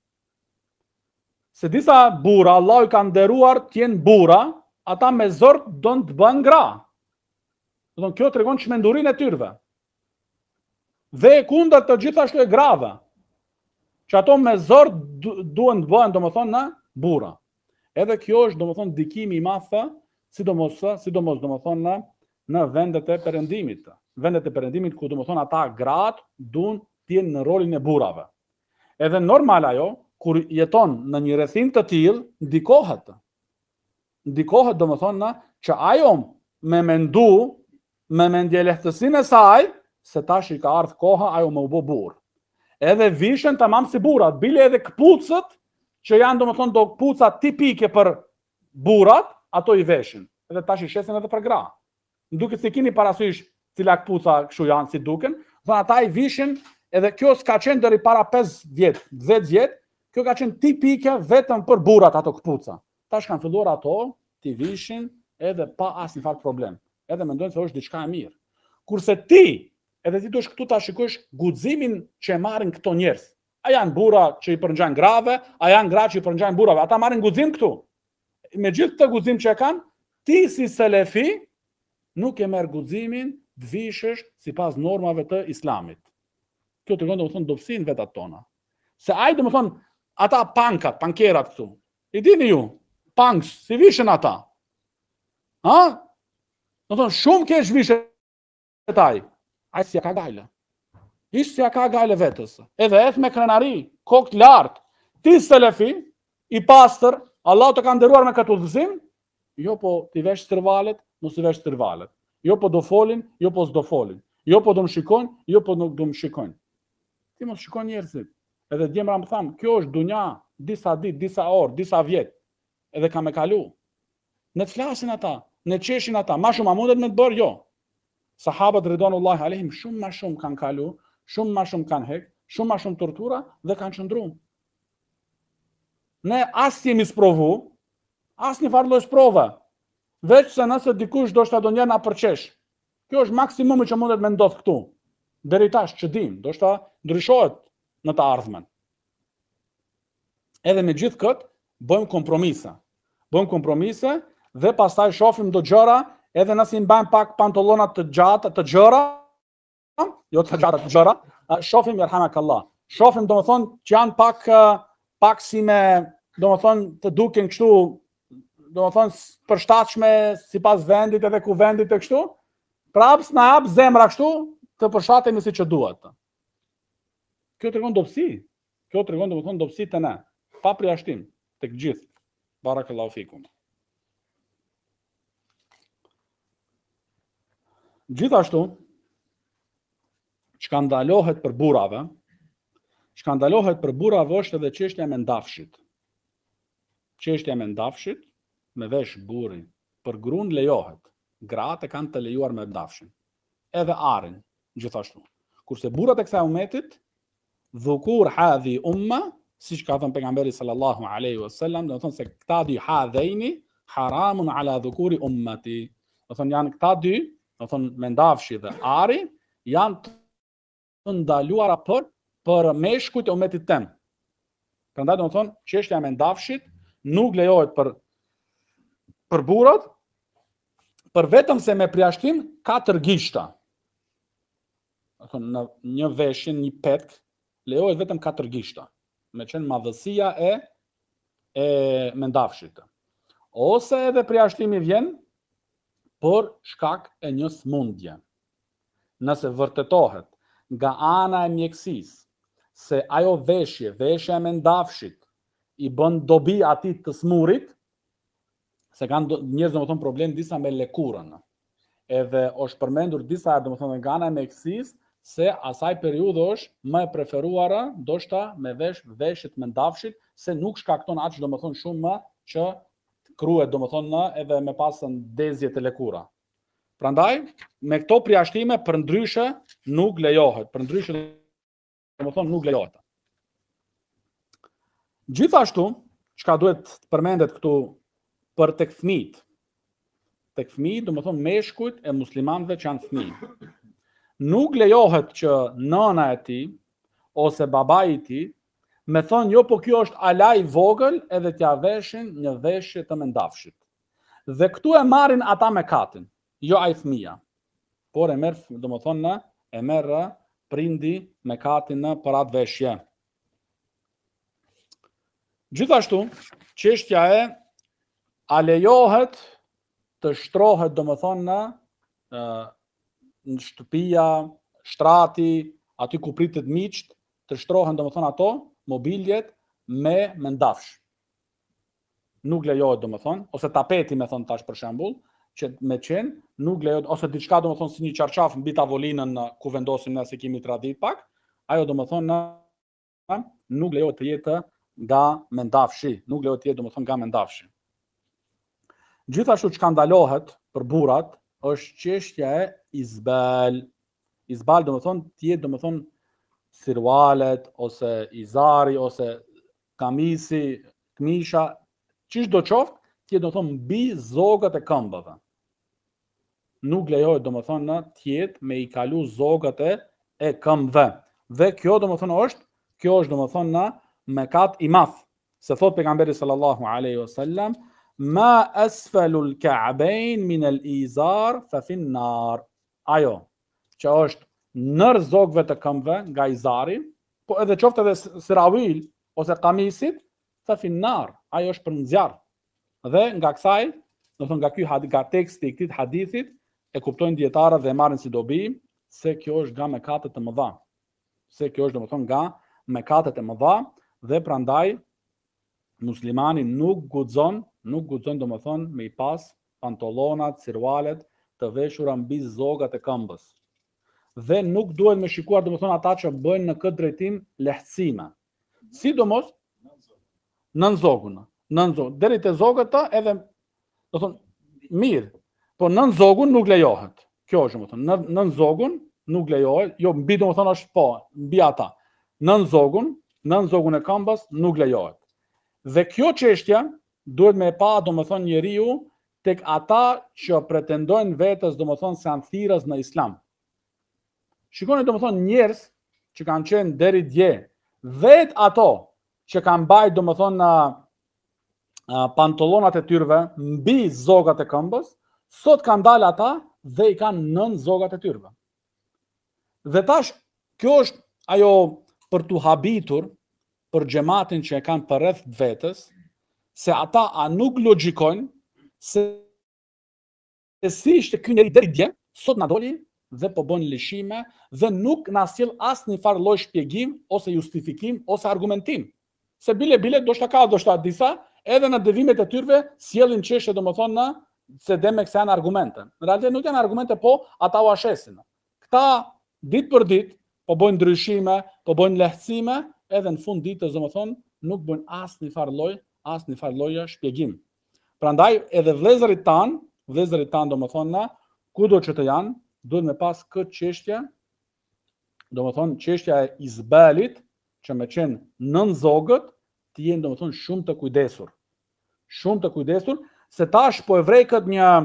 Se disa burra Allahu i ka nderuar të jenë burra, ata me zor don të bëjnë gra. Domethënë kjo tregon çmendurinë e tyre. Dhe e kundërt të gjithashtu e grave, që ato me zor duhen të bëhen domethënë në burra. Edhe kjo është domethënë dikimi i madh, sidomos domethënë në vendet e perëndimit. Vendet e perëndimit ku domethënë ata gratë duan të jenë në rolin e burrave. Edhe normal ajo kur jeton në një rrethim të tillë ndikohet. Ndikohet domethënë që ajo me mendu me mendje lehtësinë e saj se tash i ka ardhur koha ajo me u bë burr. Edhe vishen tamam si burrat, bile edhe kputucët që janë domethënë do kputuca tipike për burrat, ato i veshin. Edhe tash i shesin edhe për gra. Duket se keni parasysh cila kputuca kështu janë si duken, thonë ata i vishin, edhe kjo s'ka qenë deri para 5 vjet, 10 vjet, kjo ka qenë tipike vetëm për burrat ato kputuca. Tash kanë filluar ato ti vishin edhe pa asnjë fat problem. Edhe mendojnë se është diçka e mirë. Kurse ti, edhe ti duhesh këtu ta shikosh guximin që e marrin këto njerëz. A janë burra që i përngjajnë grave, a janë gra që i përngjajnë burrave. Ata marrin guxim këtu. Me gjithë këtë guxim që e kanë, ti si selefi nuk e merr guximin të vishësh sipas normave të Islamit. Kjo tregon domethënë dobësinë vetat tona. Se ai domethënë ata pankerat këtu. I dini ju, punks, si vishen ata? Ha? Domethënë shumë keq vishet ai. Ai si ka gajle. Ishtë si ka gajle vetës. Edhe eth me krenari, kokë lartë. Ti selefi, i pastër, Allahu të ka nderuar me këtë udhëzim, jo po ti vesh stërvalet, mos i vesh stërvalet. Jo po do folin, jo po s'do folin. Jo po do më shikojnë, jo po nuk do më shikojnë. Ti mos shikon njerëzit. Edhe djemra më thamë, kjo është dunja, disa ditë, disa orë, disa vjetë. Edhe ka me kalu. Ne të flasin ata, ne qeshin ata, ma shumë a mundet me të bërë, jo. Sahabët ridwanullahi alehim shumë ma shumë kanë kalu, shumë ma shumë kanë hek, shumë ma shumë tortura dhe kanë qëndru. Ne as jemi sprovu, as një farë lloj sprova, veç se nëse dikush do shta do njerë na përqesh. Kjo është maksimumi që mundet me ndodh këtu. Deri tash që dim, do shta ndryshohet në të ardhmen. Edhe me gjithë këtë, bëjmë kompromise. Bëjmë kompromise dhe pastaj shohim do gjëra, edhe nëse i mbajmë pak pantallonat të gjata, të gjëra, jo të gjata, të gjëra, shohim yerhamakallah. Shohim domethënë që janë pak si me, domethënë të duken kështu, domethënë përshtatshme sipas vendit edhe ku vendit e kështu. Prapë s'na hap zemra kështu, të përshtatemi si që duhet. Kjo tregon dobësi. Kjo tregon domethënë dobësi të ne, pa përjashtim tek gjithë. Barakallahu fikum. Gjithashtu, çka ndalohet për burrave, është edhe çështja me ndafshit. Çështja me ndafshit, me vesh burri, për gruan lejohet. Gratë kanë të lejuar me ndafshin. Edhe arin, gjithashtu. Kurse burrat e kësaj umetit, dhukur hadhi umma, siç ka thënë pejgamberi sallallahu alaihi wasallam, do të thonë se këta dy hadheini haramun ala dhukuri ummati. Do thonë janë këta dy, do thonë me ndafshi dhe ari, janë të ndaluara për meshkujt e umetit tem. Prandaj do të thonë çështja me ndafshit nuk lejohet për burrat, për vetëm se me përjashtim 4 gishta. Do thonë në një veshje, një petk, lejohet vetëm 4 gishta. Me qenë madhësia e mendafshit. Ose edhe përjashtimi vjen për shkak e një smundje. Nëse vërtetohet nga ana e mjekësisë se ajo veshja e mendafshit i bën dobi atij të smurit, se kanë njerëz domethënë problem disa me lëkurën. Edhe është përmendur disa herë domethënë nga ana e mjekësisë se asaj periudhë është më e preferuara ndoshta me veshjet me ndafshit, se nuk shkakton aq domethënë shumë më që kruhet domethënë edhe me pasën dezje të lëkura. Prandaj me këto përjashtime përndryshe nuk lejohet, domethënë nuk lejohet. Gjithashtu, çka duhet të përmendet këtu për tek fëmijët. Tek fëmijët, domethënë meshkujt e muslimanëve që janë fëmijë. Nuk lejohet që nëna e tij ose babai i tij me thonë jo po kjo është ala i vogël edhe t'ja veshin një veshje të mendafshit. Dhe këtu e marrin ata mëkatin, jo ai fëmia. Por e merr prindi mëkatin në për atë veshje. Gjithashtu, çështja e a lejohet të shtrohet domethënë në shtëpia, shtrati, aty ku pritet miqt, të shtrohen domethënë ato mobiljet me mendafsh. Nuk lejohet domethënë, ose tapeti me thon tash për shembull, që me qenë nuk lejohet, ose diçka domethënë si një çarçaf mbi tavolinën ku vendosim ne se kemi tradit pak, ajo domethënë nuk lejohet të jetë nga mendafshi, nuk lejohet të jetë domethënë nga mendafshi. Gjithashtu çka ndalohet për burrat është çështja e izbal. Izbal domethënë të jetë domethënë sirwalet ose izari ose kamisi, këmisha, ç'do qoftë, të jetë domethënë mbi zogat e këmbëve. Nuk lejohet domethënë të jetë me i kalu zogat e këmbëve. Dhe kjo është domethënë mëkat i madh. Se thot pejgamberi sallallahu alaihi wasallam, ma asfalul ka'bayn min al-izar fa fi an-nar. Ajo që është nër zogëve të këmbëve nga izari, po edhe qoftë edhe sirawil ose kamisit, fa fi an-nar. Ajo është për nxjarr. Dhe nga kësaj, domethënë nga teksti i këtij hadithit e kuptojnë dietarët dhe e marrin si dobi se kjo është nga mëkatet e mëdha. Se kjo është domethënë nga mëkatet e mëdha dhe prandaj muslimani nuk guxon domethënë me I pas pantallonat, cirualet të veshura mbi zogat e këmbës. Dhe nuk duhet me shikuar domethënë ata që bëjnë në këtë drejtim lehtësime. Sidomos nën zogun. Deri te zogët edhe do thonë mirë, po nën zogun nuk lejohet. Kjo është domethënë nën zogun nuk lejohet, jo mbi domethënë është po, mbi ata. Nën zogun e këmbës nuk lejohet. Dhe kjo çështja duhet me pa domethënë njeriu tek ata që pretendojnë vetes domethënë se janë thirrës në Islam. Shikoni domethënë njerëz që kanë qenë deri dje, vetë ato që kanë bajt domethënë pantallonat e tyrve mbi zogat e këmbës, sot kanë dalë ata dhe I kanë nën zogat e tyrve. Dhe tash kjo është ajo për tu habitur për xhamatin që e kanë përreth vetes, se ata a nuk logjikojnë se si ishte ky njeri deri dje, sot na doli dhe po bën lëshime dhe nuk na sjell asnjë farë lloj shpjegim ose justifikim ose argumentim. Se bile do shta disa edhe në devimet e tyrve sjellin çështje domethënë se demek se janë argumente. Në realitet nuk janë argumente, po ata u ashesin. Këta ditë për ditë po bëjnë ndryshime, po bëjnë lehtësime, edhe në fund ditës domethënë nuk bëjnë asnjë farë lloje shpjegim. Prandaj edhe vëllezërit tan domethënë kudo që të janë, duhet me pas këtë çështje, domethënë çështja e izbalit, që me qenë nën zogët, të jenë domethënë shumë të kujdesur. Shumë të kujdesur, se tash po e vrej këtë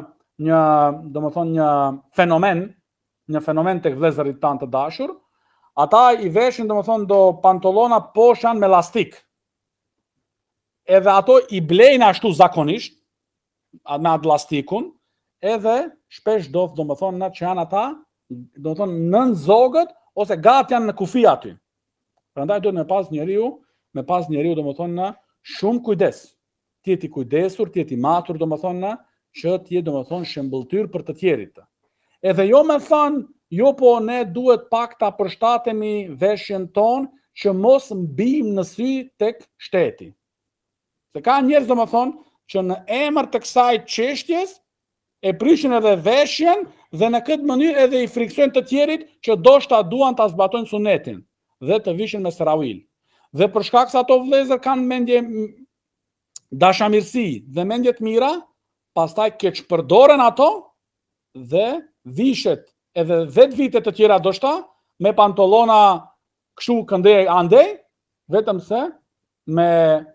një fenomen tek vëllezërit tan të dashur. Ata I veshin domethënë do pantallona poshan me lastik. Edhe ato I blejnë ashtu zakonisht me atë lastikun, edhe shpesh domethënë që janë ata domethënë nën zogët ose gati janë në kufi aty. Prandaj duhet me pas njeriu domethënë shumë kujdes. Të jeti kujdesur, të jeti matur domethënë që të jetë domethënë shembulltyr për të tjerit. Edhe jo me thënë, jo po ne duhet pak ta përshtatemi veshjen ton që mos mbijmë në sy tek shteti. Se ka njerëz domethënë që në emër të kësaj çështjes e prishin edhe veshjen dhe në këtë mënyrë edhe I friksojnë të tjerit që ndoshta duan ta zbatojnë sunetin dhe të vishin me serawil. Dhe për shkak se ato vëllezër kanë mendje dashamirësi dhe mendje të mira, pastaj keq përdoren ato dhe vishet edhe 10 vite të tjera ndoshta me pantallona kështu këndej andej, vetëm se me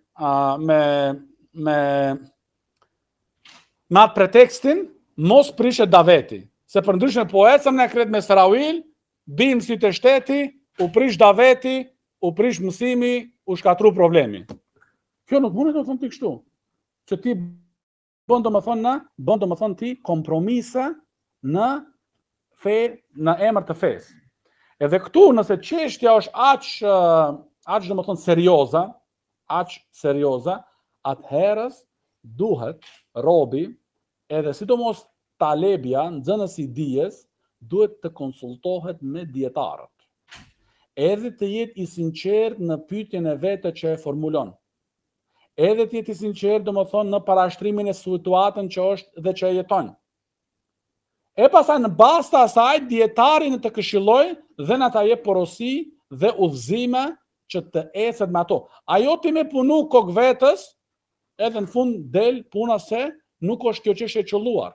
atë pretekstin mos prishet daveti. Se për ndryshme po ecëm në kret me serawil, bim si të shteti, u prish daveti, u prish mësimi, u shkatru problemi. Kjo nuk mundet të thonë ti kështu. Që ti bën domethënë ti kompromise në emër të fesë. Edhe këtu nëse çështja është aq domethënë serioza, atëherës duhet robi edhe sidomos talebja, nxënësi I dijes, duhet të konsultohet me dietarët. Edhe të jetë I sinqert në pyetjen e vetë që e formulon. Edhe të jetë I sinqert domethënë në parashtrimin e situatën që është dhe që e jeton. E pastaj në bazë të asaj dietarin të këshilloj dhe na ta jep porosi dhe udhëzime që të ecet me ato. Ajo ti me punu kokë vetës, edhe në fund del puna se nuk është kjo çështje e qelluar.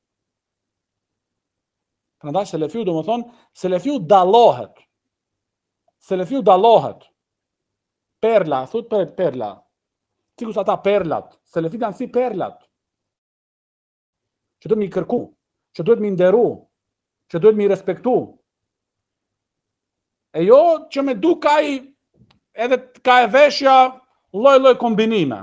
Prandaj selefiu domethënë, selefiu dallohet. Perla, thot perla. Sikur ata perlat, selefit janë si perlat. Që duhet mi kërku, që duhet mi nderu, që duhet mi respektu. E jo që me du edhe ka e veshja lloj kombinime.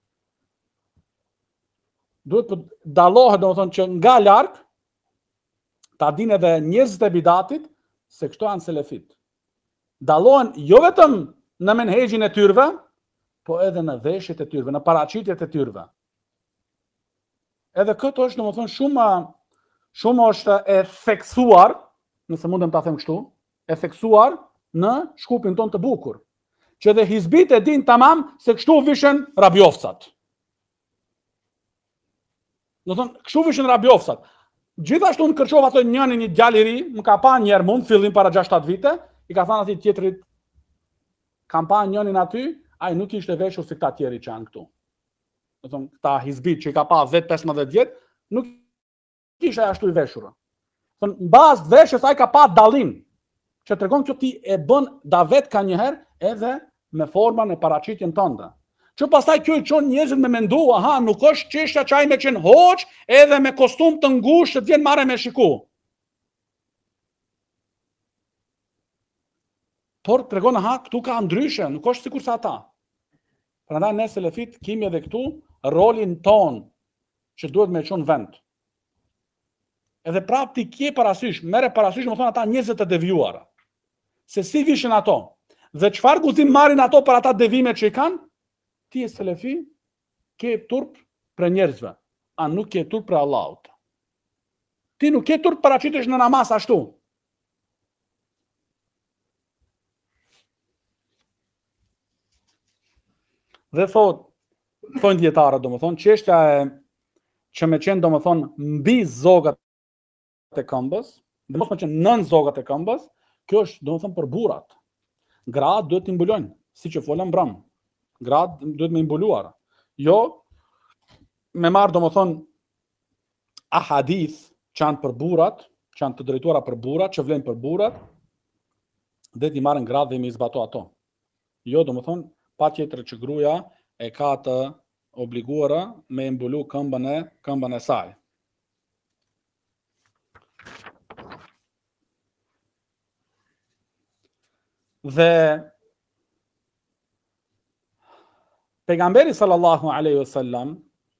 Duhet të dallohet domethënë që nga larg ta dinë edhe njerëzit e bidatit se këto janë selefit. Dallohen jo vetëm në menhexhin e tyrve, po edhe në veshjet e tyrve, në paraqitjet e tyrve. Edhe këtë është domethënë shumë është e theksuar, nëse mundem ta them kështu, e theksuar në shkupin ton të bukur. që dhe hizbit e din tamam se kështu vishen rabjovcat. Do thonë, kështu vishen rabjovcat. Gjithashtu në kërqov ato një djalë i ri, më ka pa njerë mund, fillim para 6-7 vite, i ka thënë atij tjetrit, kam pa njënin aty, ai nuk ishte veshur si këta tjeri që janë këtu. Do thonë, këta hizbit që i ka pa 10-15 vjet, nuk ishte ashtu i veshur. Thonë, në bazë të veshjes ai ka pa dallim, që tregon që ti e bën davet ka njëherë edhe me formën e paraqitjen tënde. Që pastaj kjo i çon njerëzit me mendu, aha, nuk është çështja çaj me qenë hoç edhe me kostum të ngushtë që vjen marrë me shiku. Por tregon, aha, këtu ka ndryshe, nuk është sikur sa ata. Prandaj ne selefit kemi edhe këtu rolin ton që duhet me çon vend. Edhe prap ti kje parasysh, mere parasysh më thonë ata njerëzit të devijuara. Se si vishin ato, dhe çfarë guzim marrin ato për ata devimet që i kanë, ti e selefi, ke turp për njerëzve, a nuk ke turp për Allahut. Ti nuk ke turp paraqitesh në namaz ashtu. Dhe thonë dietarët, domethënë, çështja e që me qenë domethënë mbi zogat e këmbës, dhe mos me qenë nën zogat e këmbës, kjo është domethënë për burrat. Gratë duhet të mbulojnë, siç e folëm bram. Gratë duhet me mbuluar. Jo me marr domethënë ahadith që janë për burrat, që janë të drejtuara për burrat, që vlen për burrat, dhe ti marrin gratë dhe me zbato ato. Jo domethënë patjetër që gruaja e ka të obliguara me mbulu këmbën e saj. Dhe pejgamberi sallallahu alaihi wasallam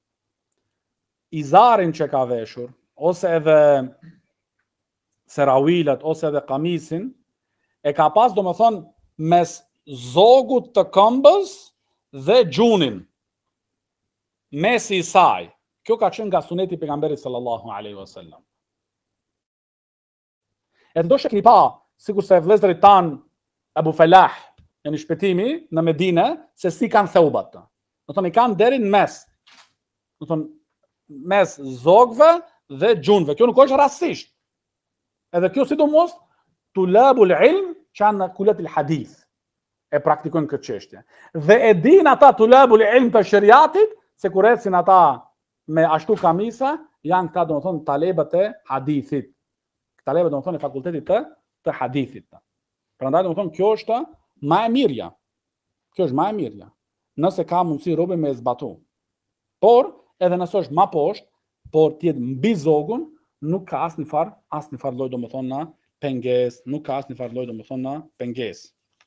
izarin që ka veshur, ose edhe serawilat, ose edhe kamisin, e ka pas domethënë mes zogut të këmbës dhe gjunin, mesi i saj. Kjo ka qenë nga suneti pejgamberit sallallahu alaihi wasallam. E ndoshta keni pa, sikur se vëllezërit tan Abu Falah, në shpëtimi në Medinë, se si kanë theubat. Do thonë i kanë deri në mes. Do thonë mes zogëve dhe gjunve. Kjo nuk është rastësisht. Edhe kjo sidomos tulabul ilm që janë në kulet il hadith e praktikojnë këtë çështje. Dhe e din ata tulabul ilm të shariatit se kur ecin ata me ashtu kamisa janë këta domethënë talebët e hadithit. Talebët domethënë e fakultetit të hadithit. Prandaj domethënë kjo është më e mirja. Kjo është më e mirja. Nëse ka mundësi robe me zbatu. Por edhe nëse është më poshtë, por ti mbi zogun, nuk ka asnjë lloj domethënë na pengesë, nuk ka asnjë lloj domethënë na pengesë.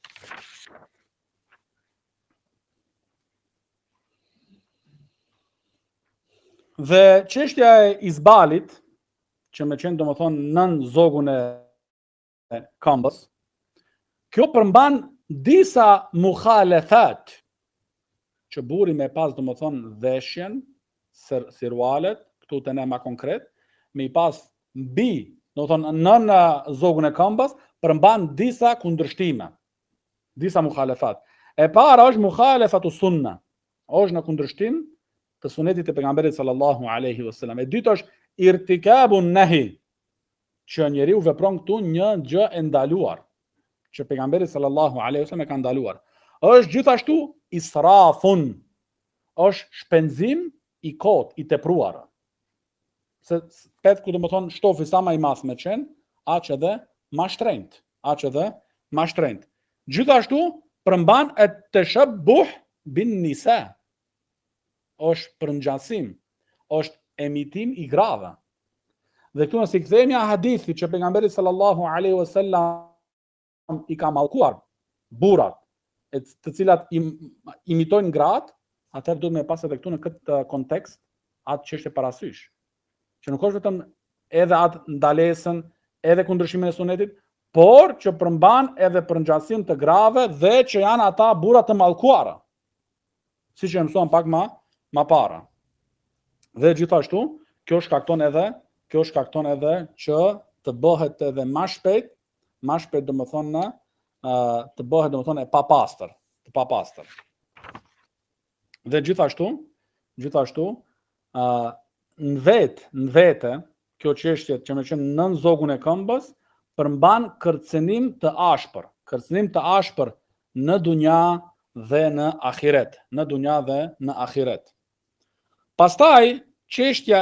Dhe çështja e izbalit, që me qenë domethënë nën zogun e këmbës, kjo përmban disa mukhalefat që buri me pas domethënë veshjen, sirualet, këtu të ne ma konkret, me i pas mbi, domethënë nën zogun e këmbës, përmban disa kundërshtime, disa mukhalefat. E para është mukhalefatu sunna, është në kundërshtim të sunetit e pejgamberit sallallahu alaihi wasallam. E dytë është irtikabun nahi, që njeriu vepron këtu një gjë e ndaluar, që pejgamberi sallallahu alaihi wasallam e ka ndaluar. Është gjithashtu israfun, është shpenzim i kot, i tepruar. Se petë ku domethënë shtofi sa më i madh me qenë, aq edhe më shtrenjtë. Gjithashtu përmban e tashabbuh bin nisa. Është përngjasim, është emitim i grave. Dhe këtu nëse i kthehemi hadithit që pejgamberi sallallahu alaihi wasallam i ka mallkuar burrat, të cilat imitojnë gratë, atëherë duhet me pas edhe këtu në këtë kontekst atë çështje parasysh. Që nuk është vetëm edhe atë ndalesën, edhe kundërshimin e sunetit, por që përmban edhe përngjasim të grave dhe që janë ata burra të mallkuara. Siç e mësuam pak më para. Dhe gjithashtu, kjo shkakton edhe që të bëhet edhe më shpejt domethënë të bëhet domethënë e papastër. të papastër. Dhe gjithashtu, në vete, kjo çështje që më qenë nën zogun e këmbës, përmban kërcënim të ashpër në dunja dhe në ahiret. Pastaj çështja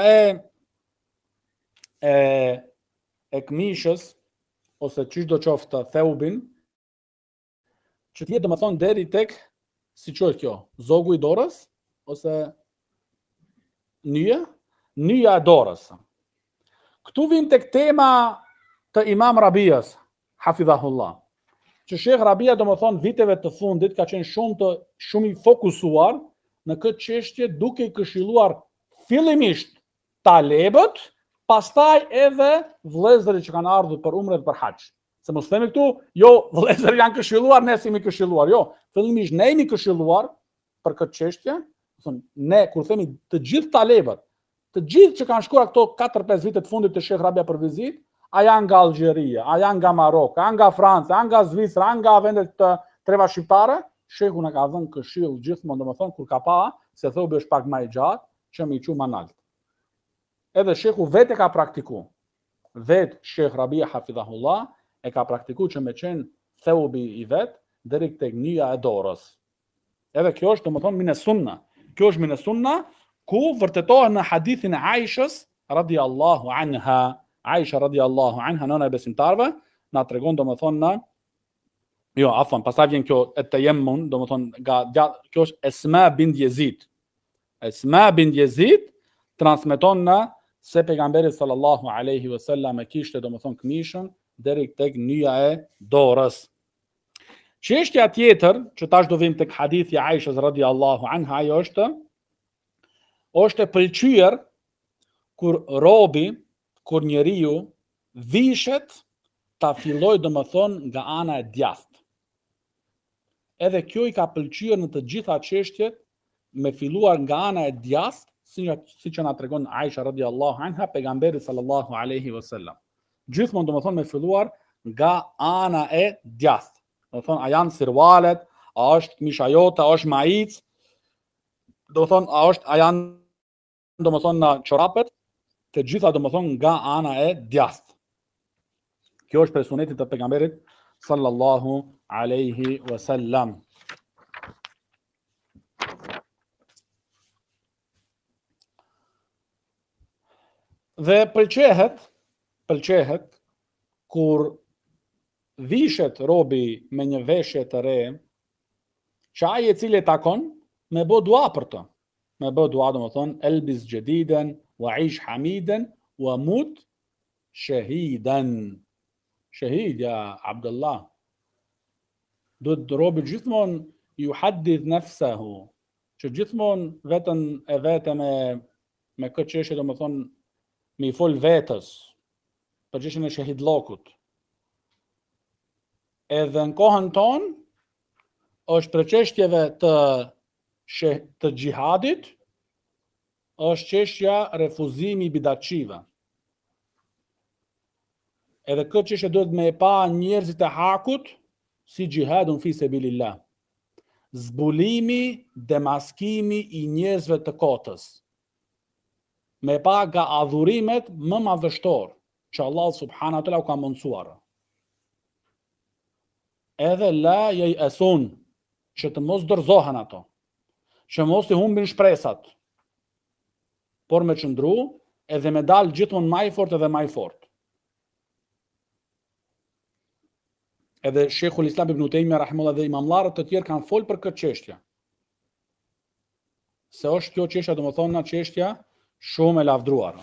e këmishës ose çish do qoftë theubin, që t'jetë domethënë deri tek, si quhet kjo, zogu i dorës ose nyja e dorës. Këtu vim tek tema të Imam Rabias, hafidhahullah, që Shekh Rabia domethënë viteve të fundit ka qenë shumë i fokusuar në këtë çështje, duke i këshilluar fillimisht talebët, pastaj edhe vëllezërit që kanë ardhur për umre dhe për haxh. Se mos themi këtu, jo, vëllezërit janë këshilluar, ne jemi këshilluar. Jo, fillimisht ne jemi këshilluar për këtë çështje. Ne kur themi të gjithë talebët, të gjithë që kanë shkuar këto 4-5 vite të fundit të Shekh Rabia për vizitë, a janë nga Algjeria, a janë nga Marok, a nga Franca, a nga Zvicra, a nga vendet të treva shqiptare, Shekhu na ka dhënë këshill gjithmonë, domethënë kur ka pa se thobi është pak më i gjatë, që më i çu më nalt. Edhe Shekhu vetë ka praktikuar. Vetë Shekh Rabia hafidhahullah e ka praktikuar që me qenë theubi i vet deri tek nyja e dorës. Edhe kjo është domethënë min sunna. Kjo është min sunna ku vërtetohet në hadithin e Aishës radiallahu anha. Aisha radiallahu anha, nëna e besimtarve, na tregon domethënë pastaj vjen kjo e tayammun, domethënë kjo është Esma bint Yazid. Esma bint Yazid transmeton se pejgamberi sallallahu alaihi wasallam e kishte domethënë këmishën deri tek nyja e dorës. Çështja tjetër që tash do vim tek hadithi i Aishës radiallahu anha, ajo është e pëlqyer kur njeriu vishet ta filloj domethënë nga ana e djathtë. Edhe kjo i ka pëlqyer në të gjitha çështjet me filluar nga ana e djathtë, siç na tregon Aisha radiallahu anha, pejgamberi sallallahu alaihi wasallam. Gjithmonë domethënë me filluar nga ana e djathtë. Domethënë a janë sirvalet, a është këmisha jote, a është maic, domethënë a janë domethënë çorapet, të gjitha domethënë nga ana e djathtë. Kjo është për sunetit të pejgamberit sallallahu alaihi wasallam. Dhe pëlqehet kur vishet robi me një veshje të re, që ai i cili takon me bë dua për të. Me bë dua domethënë elbis jadiden wa aish hamiden wa mut shahidan. Shahid ja Abdullah. Duhet robi gjithmonë ju haddith nafsahu, që gjithmonë vetën e vete me këtë çështje domethënë me i fol vetës për çështjen e shahidllokut. Edhe në kohën tonë është për çështjeve të xhihadit, është çështja refuzimi i bidatçive. Edhe këtë çështje duhet me e pa njerëzit e hakut si xhihadun fi sabilillah. Zbulimi, demaskimi i njerëzve të kotës. Me pa nga adhurimet më madhështor që Allah subhanahu wa taala u ka mundsuar. Edhe la yasun, që të mos dorëzohen ato, që mos i humbin shpresat, por me qëndru edhe me dal gjithmonë më i fortë edhe më i fortë. Edhe Sheikhul Islam ibn Taymija rahimahullah dhe imamllarët të tjerë kanë folë për këtë çështje. Se është kjo çështja domethënë çështja shumë e lavdruar.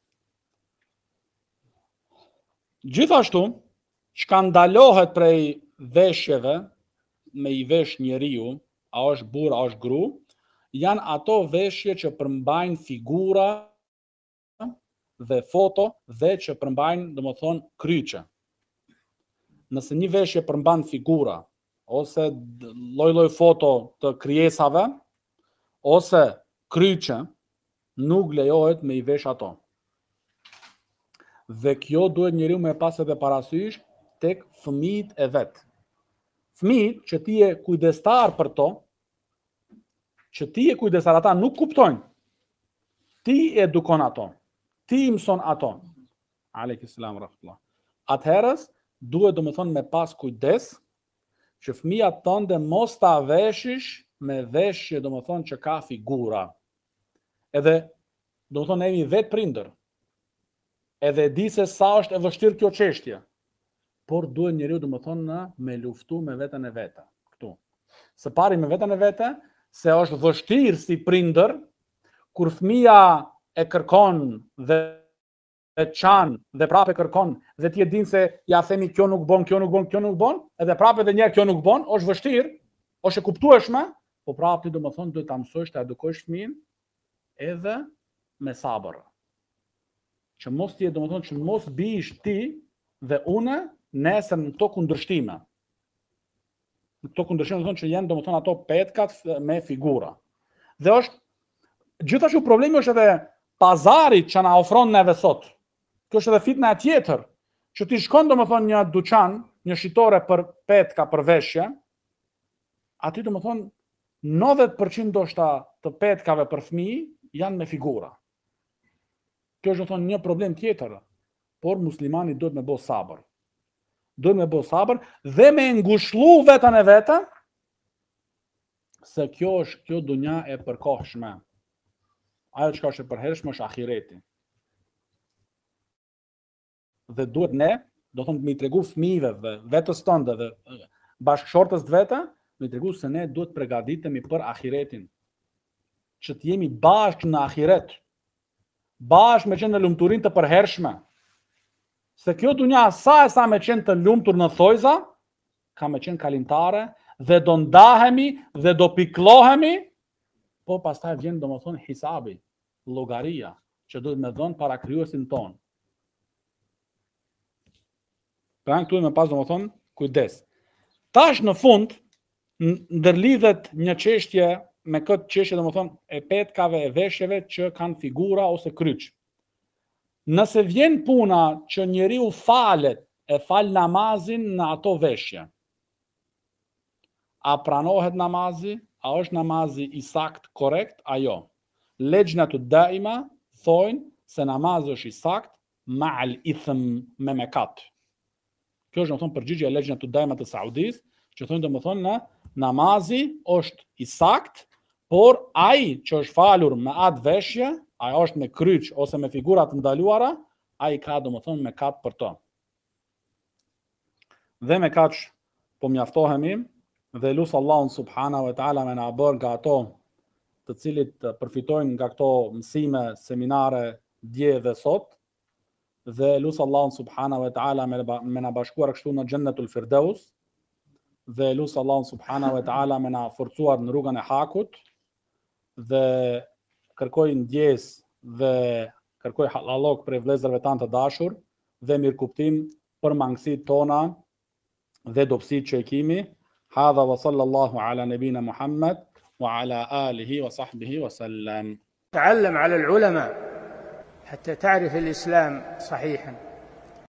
Gjithashtu, çka ndalohet prej veshjeve me i vesh njeriu, a është burr, a është gru, janë ato veshje që përmbajnë figura dhe foto dhe që përmbajnë domethënë kryqe. Nëse një veshje përmban figura ose lloj foto të krijesave ose kryqe, nuk lejohet me i vesh ato. Dhe kjo duhet njeriu me pas edhe parasysh tek fëmijët e vet. fëmijët që ti je kujdestar për to, që ti je kujdestar, ata nuk kuptojnë. Ti edukon ato. Ti mëson ato. Aleikum selam rahmatullah. Atëherës duhet domethënë me pas kujdes që fëmijat tënde mos ta veshish me veshje domethënë që ka figura. Edhe domethënë jemi vetë prindër. Edhe di se sa është e vështirë kjo çështje. Por duhet njeriu domethënë me luftu me veten e vet. Këtu. Së pari me veten e vet, se është vështirë si prindër kur fëmia e kërkon dhe çan dhe prapë kërkon dhe ti e din se ja themi kjo nuk bën, kjo nuk bën, kjo nuk bën, edhe prapë edhe një herë kjo nuk bën, është vështirë, është e kuptueshme, po prapë ti domethënë duhet ta mësosh të edukosh fëmin edhe me sabër. Që mos ti domethënë që mos bish ti dhe unë nesër në këto kundërshtime. Në këto kundërshtime domethënë që janë domethënë ato petkat me figura. Dhe është gjithashtu problemi është edhe pazari që na ofron neve sot. Kjo është edhe fitna e tjetër, që ti shkon domethënë një dyqan, një shitore për petka, për veshje, aty domethënë 90% ndoshta të petkave për fëmijë janë me figura. Kjo është domethënë një problem tjetër, por muslimani duhet me bë sabër. Duhet me bë sabër dhe me ngushëllu veten e veta se kjo dunja e përkohshme. Ajo çka është e përhershme është ahireti. Dhe duhet ne, do thonë me i tregu fëmijëve dhe vetës tënde dhe bashkëshortës të veta, me i tregu se ne duhet përgatitemi për ahiretin. Që të jemi bashkë në ahiret. Bashkë me qenë në lumturinë të përhershme. Se kjo dunja sa me qenë të lumtur në thojza, ka me qenë kalimtare dhe do ndahemi dhe do piklohemi, po pastaj vjen domethënë hisabi, llogaria, që duhet me dhënë para krijuesin ton. Pra këtu me pas domethënë kujdes. Tash në fund ndërlidhet një çështje me këtë çështje domethënë e petkave e veshjeve që kanë figura ose kryq. Nëse vjen puna që njeriu falet, e fal namazin në ato veshje, a pranohet namazi? A është namazi i sakt, korrekt? Ajo. Lejnatu daima thonë se namazi është i sakt ma'al ithm me mekat. Kjo është domethënë përgjigje e lejnatu daima të Saudis, që thonë domethënë në namazi është i sakt, por ai që është falur me atë veshje, ai është me kryq ose me figura të ndaluara, ai ka domethënë mekat për to. Dhe me kaq po mjaftohemi. Dhe lusë Allahun subhanahu wa ta'ala me na bërë nga ato të cilit përfitojnë nga këto mësime, seminare, dje dhe sot. Dhe lusë Allahun subhanahu wa ta'ala me na bashkuar kështu në Gjennetul Firdaus. Dhe lusë Allahun subhanahu wa ta'ala me na forcuar në rrugën e hakut. Dhe kërkoj ndjes dhe kërkoj halallok për vëllezërve tanë të dashur dhe mirëkuptim për mangësitë tona dhe dobësitë që e kemi. هذا وصلى الله على نبينا محمد وعلى آله وصحبه وسلم. تعلم على العلماء حتى تعرف الإسلام صحيحا.